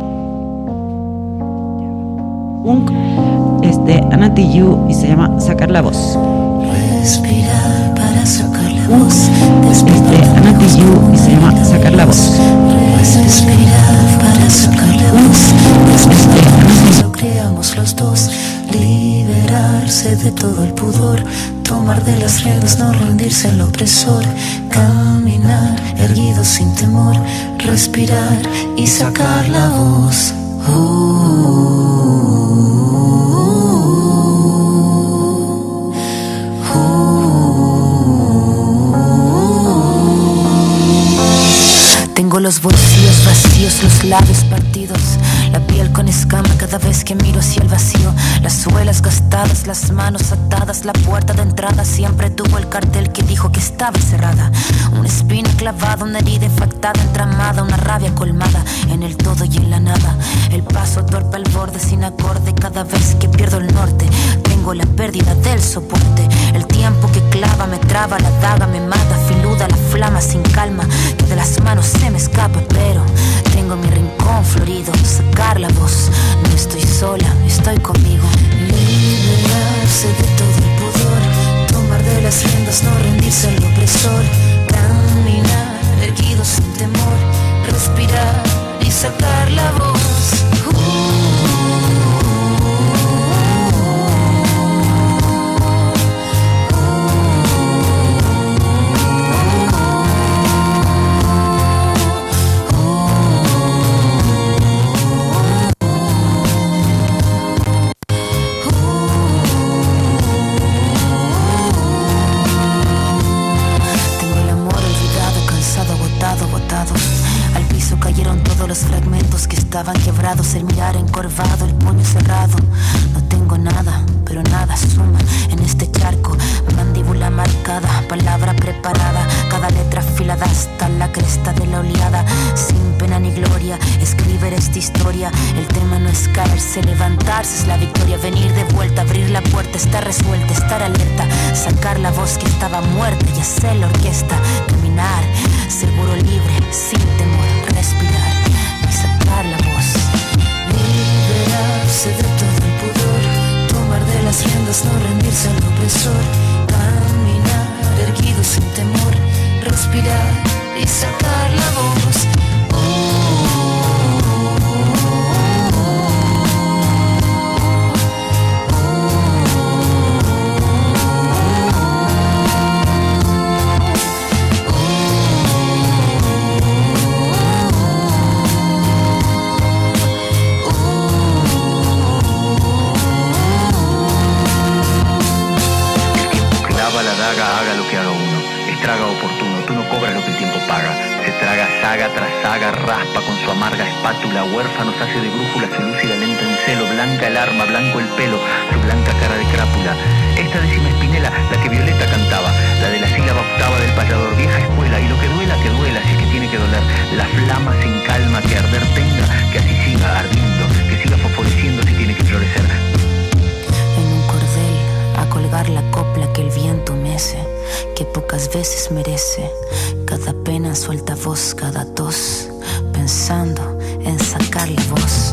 Punk es de Ana Tijoux y se llama Sacar la Voz. Respirar para sacar la voz. Es de Ana Tijoux y se llama Sacar la Voz. Respirar para sacar la voz. Lo creamos los dos. Liberarse de todo el pudor. Tomar de las riendas, no rendirse al opresor. Caminar erguido sin temor. Respirar y sacar la voz. Tengo los bolsillos vacíos. Dios los labios partidos, la piel con escama cada vez que miro hacia el vacío. Las suelas gastadas, las manos atadas, la puerta de entrada siempre tuvo el cartel que dijo que estaba cerrada. Una espina clavada, una herida infectada, entramada, una rabia colmada en el todo y en la nada. El paso torpe al borde sin acorde, cada vez que pierdo el norte tengo la pérdida del soporte. El tiempo que clava me traba, la daga me mata, filuda la flama sin calma que de las manos se me escapa. Pero tengo mi rincón florido, sacar la voz, no estoy sola, estoy conmigo. Liberarse de todo el pudor, tomar de las riendas, no rendirse al opresor. Caminar erguido sin temor, respirar y sacar la voz. Estaban quebrados, el mirar encorvado, el puño cerrado. No tengo nada, pero nada suma en este charco. Mandíbula marcada, palabra preparada, cada letra afilada hasta la cresta de la oleada. Sin pena ni gloria, escribir esta historia. El tema no es caerse, levantarse es la victoria. Venir de vuelta, abrir la puerta, estar resuelta, estar alerta, sacar la voz que estaba muerta y hacer la orquesta. Caminar, seguro, libre, sin temor, respirar y sacar la voz. Liberarse de todo el pudor, tomar de las riendas, no rendirse al opresor. Caminar erguido sin temor, respirar y sacar la voz. Haga lo que haga uno, estraga oportuno, tú no cobras lo que el tiempo paga. Se traga saga tras saga, raspa con su amarga espátula, huérfanos hace de brújula su lúcida lenta en celo, blanca el arma, blanco el pelo, su blanca cara de crápula. Esta décima espinela, la que Violeta cantaba, la de la sílaba octava del payador, vieja escuela, y lo que duela, si es que tiene que doler, la flama sin calma que arder tenga, que así siga ardiendo, que siga fosforeciendo si tiene que florecer. En un cordel, a colgar la copla que el viento mece, que pocas veces merece. Cada pena suelta voz, cada tos, pensando en sacar la voz.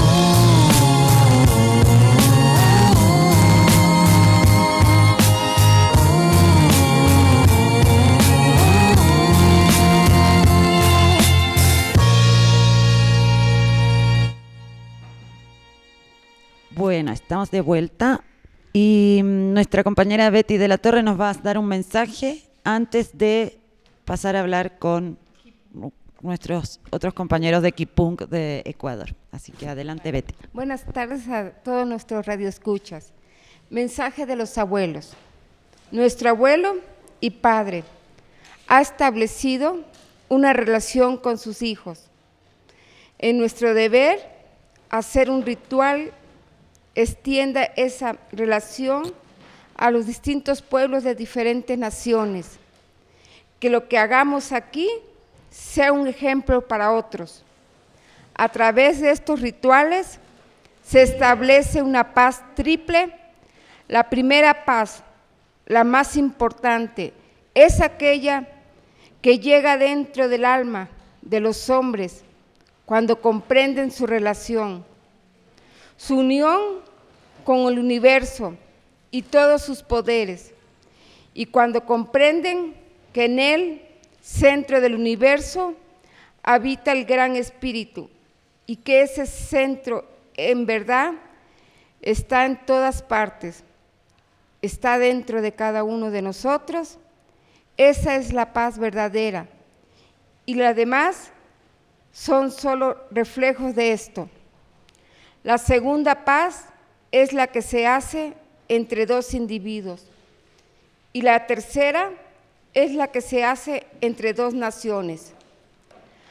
Bueno, estamos de vuelta. Y nuestra compañera Betty de la Torre nos va a dar un mensaje antes de pasar a hablar con nuestros otros compañeros de Kipunk de Ecuador. Así que adelante, Betty. Buenas tardes a todos nuestros radioescuchas. Mensaje de los abuelos. Nuestro abuelo y padre ha establecido una relación con sus hijos. En nuestro deber, hacer un ritual extienda esa relación a los distintos pueblos de diferentes naciones, que lo que hagamos aquí sea un ejemplo para otros. A través de estos rituales se establece una paz triple. La primera paz, la más importante, es aquella que llega dentro del alma de los hombres cuando comprenden su relación, su unión con el universo y todos sus poderes, y cuando comprenden que en el centro del universo habita el gran espíritu y que ese centro en verdad está en todas partes, está dentro de cada uno de nosotros. Esa es la paz verdadera, y las demás son solo reflejos de esto. La segunda paz es la que se hace entre dos individuos, y la tercera es la que se hace entre dos naciones.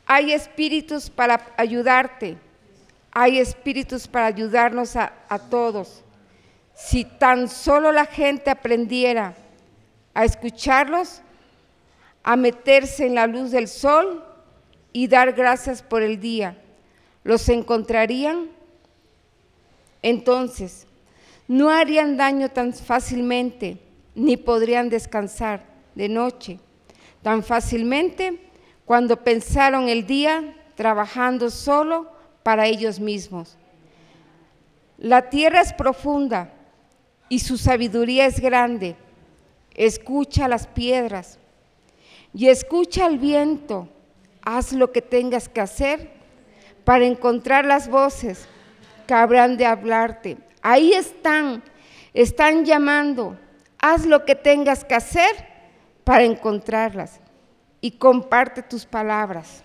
Hay espíritus para ayudarte, hay espíritus para ayudarnos a todos. Si tan solo la gente aprendiera a escucharlos, a meterse en la luz del sol y dar gracias por el día, ¿los encontrarían? Entonces, no harían daño tan fácilmente, ni podrían descansar de noche tan fácilmente cuando pensaron el día trabajando solo para ellos mismos. La tierra es profunda y su sabiduría es grande. Escucha las piedras y escucha el viento. Haz lo que tengas que hacer para encontrar las voces que habrán de hablarte. Ahí están llamando. Haz lo que tengas que hacer para encontrarlas y comparte tus palabras.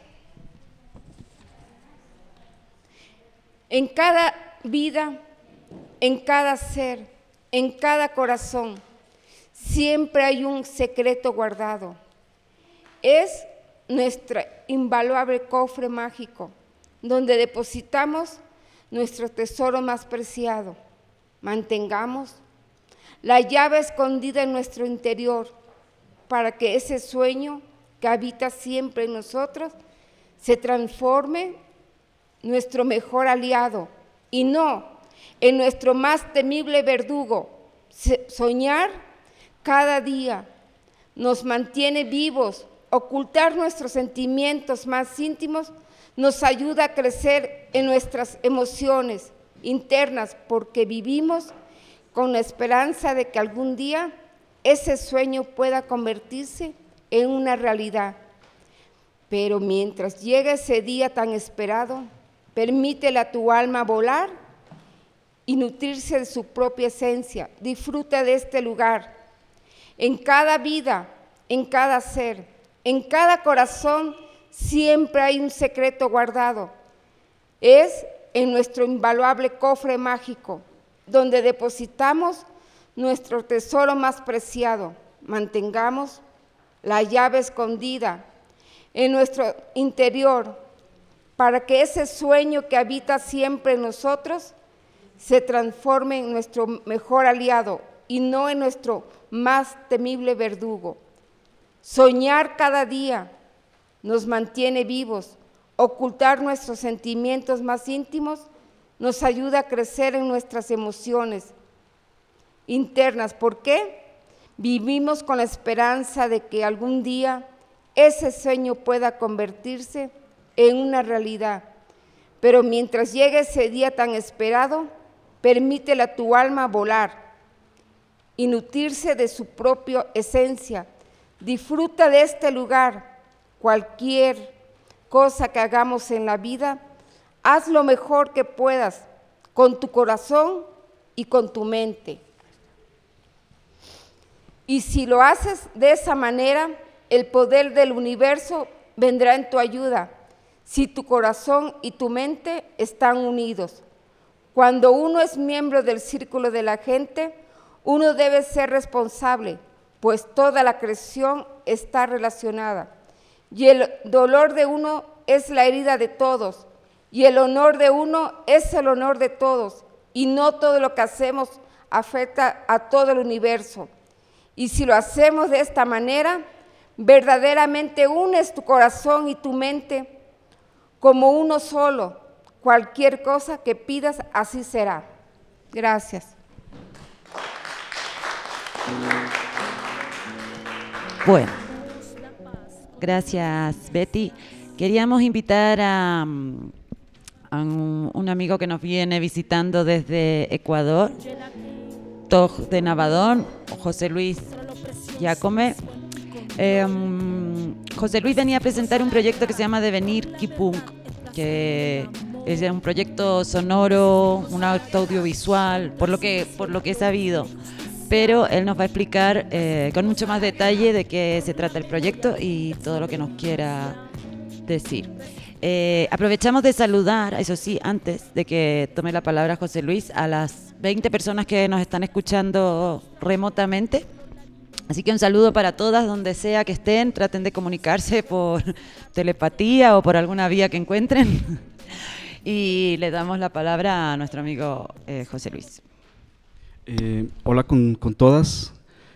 En cada vida, en cada ser, en cada corazón, siempre hay un secreto guardado. Es nuestro invaluable cofre mágico, donde depositamos nuestro tesoro más preciado. Mantengamos la llave escondida en nuestro interior para que ese sueño que habita siempre en nosotros se transforme en nuestro mejor aliado y no en nuestro más temible verdugo. Soñar cada día nos mantiene vivos. Ocultar nuestros sentimientos más íntimos nos ayuda a crecer en nuestras emociones internas, porque vivimos con la esperanza de que algún día ese sueño pueda convertirse en una realidad. Pero mientras llega ese día tan esperado, permítele a tu alma volar y nutrirse de su propia esencia. Disfruta de este lugar. En cada vida, en cada ser, en cada corazón, siempre hay un secreto guardado. Es en nuestro invaluable cofre mágico, donde depositamos nuestro tesoro más preciado. Mantengamos la llave escondida en nuestro interior para que ese sueño que habita siempre en nosotros se transforme en nuestro mejor aliado y no en nuestro más temible verdugo. Soñar cada día nos mantiene vivos. Ocultar nuestros sentimientos más íntimos nos ayuda a crecer en nuestras emociones internas. ¿Por qué? Vivimos con la esperanza de que algún día ese sueño pueda convertirse en una realidad. Pero mientras llegue ese día tan esperado, permítele a tu alma volar y nutrirse de su propia esencia. Disfruta de este lugar. Cualquier cosa que hagamos en la vida, haz lo mejor que puedas con tu corazón y con tu mente. Y si lo haces de esa manera, el poder del universo vendrá en tu ayuda, si tu corazón y tu mente están unidos. Cuando uno es miembro del círculo de la gente, uno debe ser responsable, pues toda la creación está relacionada. Y el dolor de uno es la herida de todos, y el honor de uno es el honor de todos, y no todo lo que hacemos afecta a todo el universo. Y si lo hacemos de esta manera, verdaderamente unes tu corazón y tu mente como uno solo. Cualquier cosa que pidas, así será. Gracias. Bueno, gracias, Betty. Queríamos invitar a un amigo que nos viene visitando desde Ecuador, Toj de Navadón, José Luis Jacome. José Luis venía a presentar un proyecto que se llama Devenir Kipunk, que es un proyecto sonoro, un acto audiovisual, por lo que he sabido. Pero él nos va a explicar con mucho más detalle de qué se trata el proyecto y todo lo que nos quiera decir. Aprovechamos de saludar, eso sí, antes de que tome la palabra José Luis, a las 20 personas que nos están escuchando remotamente. Así que un saludo para todas, donde sea que estén, traten de comunicarse por telepatía o por alguna vía que encuentren. Y le damos la palabra a nuestro amigo José Luis. Hola con todas.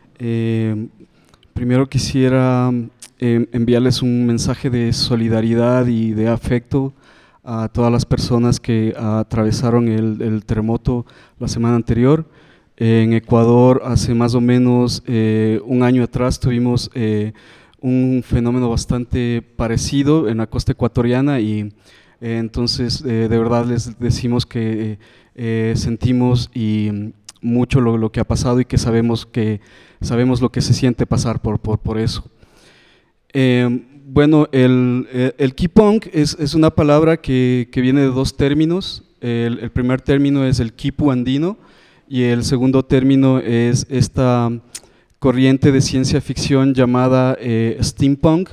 Primero quisiera enviarles un mensaje de solidaridad y de afecto a todas las personas que atravesaron el terremoto la semana anterior. En Ecuador, hace más o menos un año atrás, tuvimos un fenómeno bastante parecido en la costa ecuatoriana y entonces de verdad les decimos que sentimos y mucho lo que ha pasado y que sabemos lo que se siente pasar por eso. Bueno, el kipong es una palabra que viene de dos términos. El primer término es el quipu andino y el segundo término es esta corriente de ciencia ficción llamada steampunk.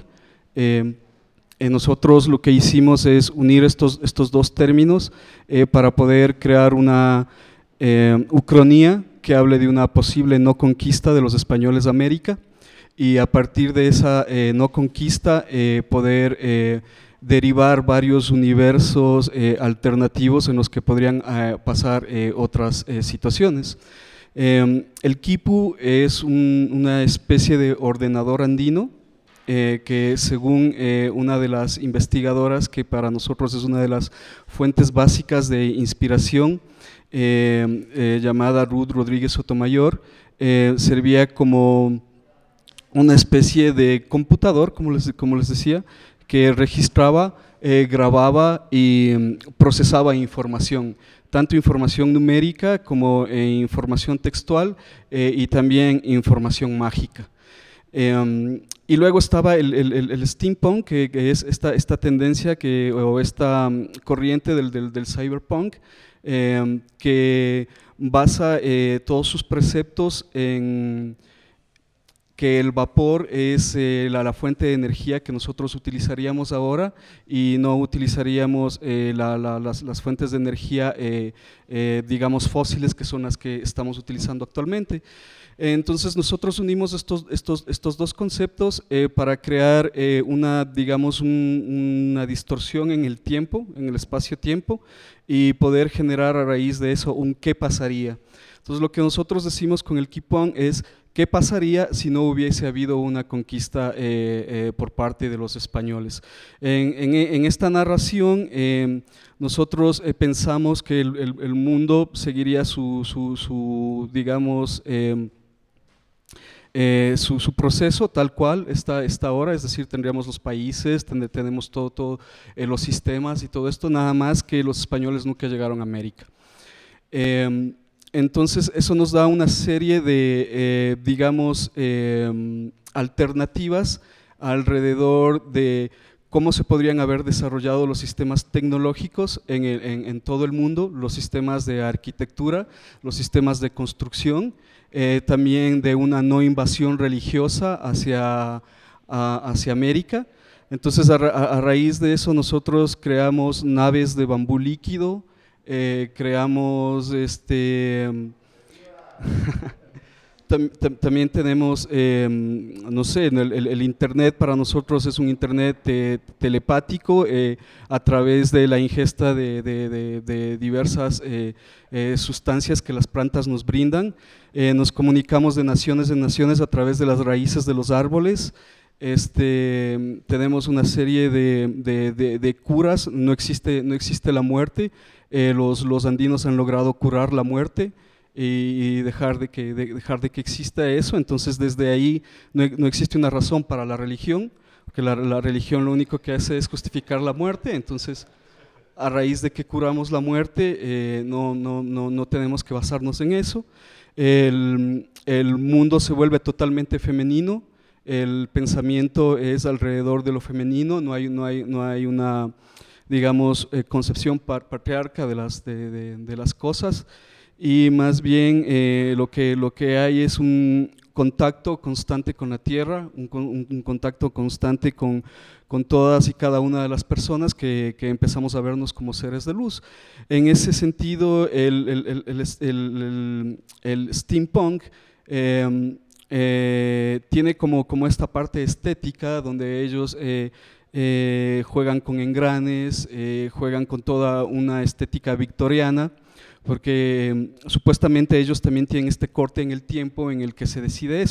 Nosotros lo que hicimos es unir estos dos términos para poder crear una ucronía que hable de una posible no conquista de los españoles de América y a partir de esa no conquista poder derivar varios universos alternativos en los que podrían pasar otras situaciones. El quipu es una especie de ordenador andino que según una de las investigadoras que para nosotros es una de las fuentes básicas de inspiración, llamada Ruth Rodríguez Sotomayor, servía como una especie de computador, como les decía, que registraba, grababa y procesaba información, tanto información numérica como información textual y también información mágica. Y luego estaba el steampunk, que es esta tendencia o esta corriente del cyberpunk, que basa todos sus preceptos en que el vapor es la fuente de energía que nosotros utilizaríamos ahora y no utilizaríamos las fuentes de energía, digamos, fósiles, que son las que estamos utilizando actualmente. Entonces nosotros unimos estos dos conceptos para crear una distorsión en el tiempo, en el espacio-tiempo, y poder generar a raíz de eso un qué pasaría. Entonces lo que nosotros decimos con el kipong es ¿qué pasaría si no hubiese habido una conquista por parte de los españoles? En esta narración nosotros pensamos que el mundo seguiría su proceso tal cual está ahora, es decir, tendríamos los países, tenemos todo los sistemas y todo esto, nada más que los españoles nunca llegaron a América. Entonces eso nos da una serie de, alternativas alrededor de cómo se podrían haber desarrollado los sistemas tecnológicos en todo el mundo, los sistemas de arquitectura, los sistemas de construcción, también de una no invasión religiosa hacia América. Entonces a raíz de eso nosotros creamos naves de bambú líquido, creamos también tenemos, no sé, el internet para nosotros es un internet telepático a través de la ingesta de diversas sustancias que las plantas nos brindan. Nos comunicamos de naciones en naciones a través de las raíces de los árboles. Tenemos una serie de curas, no existe la muerte. Los andinos han logrado curar la muerte y dejar de que exista eso. Entonces desde ahí no existe una razón para la religión, porque la religión lo único que hace es justificar la muerte. Entonces a raíz de que curamos la muerte no tenemos que basarnos en eso. El mundo se vuelve totalmente femenino, el pensamiento es alrededor de lo femenino, no hay una, digamos, concepción patriarca de las cosas, y más bien lo que hay es un contacto constante con la tierra, un contacto constante con todas y cada una de las personas que empezamos a vernos como seres de luz. En ese sentido, el steampunk tiene como esta parte estética donde ellos juegan con engranes, juegan con toda una estética victoriana, porque supuestamente ellos también tienen este corte en el tiempo en el que se decide eso.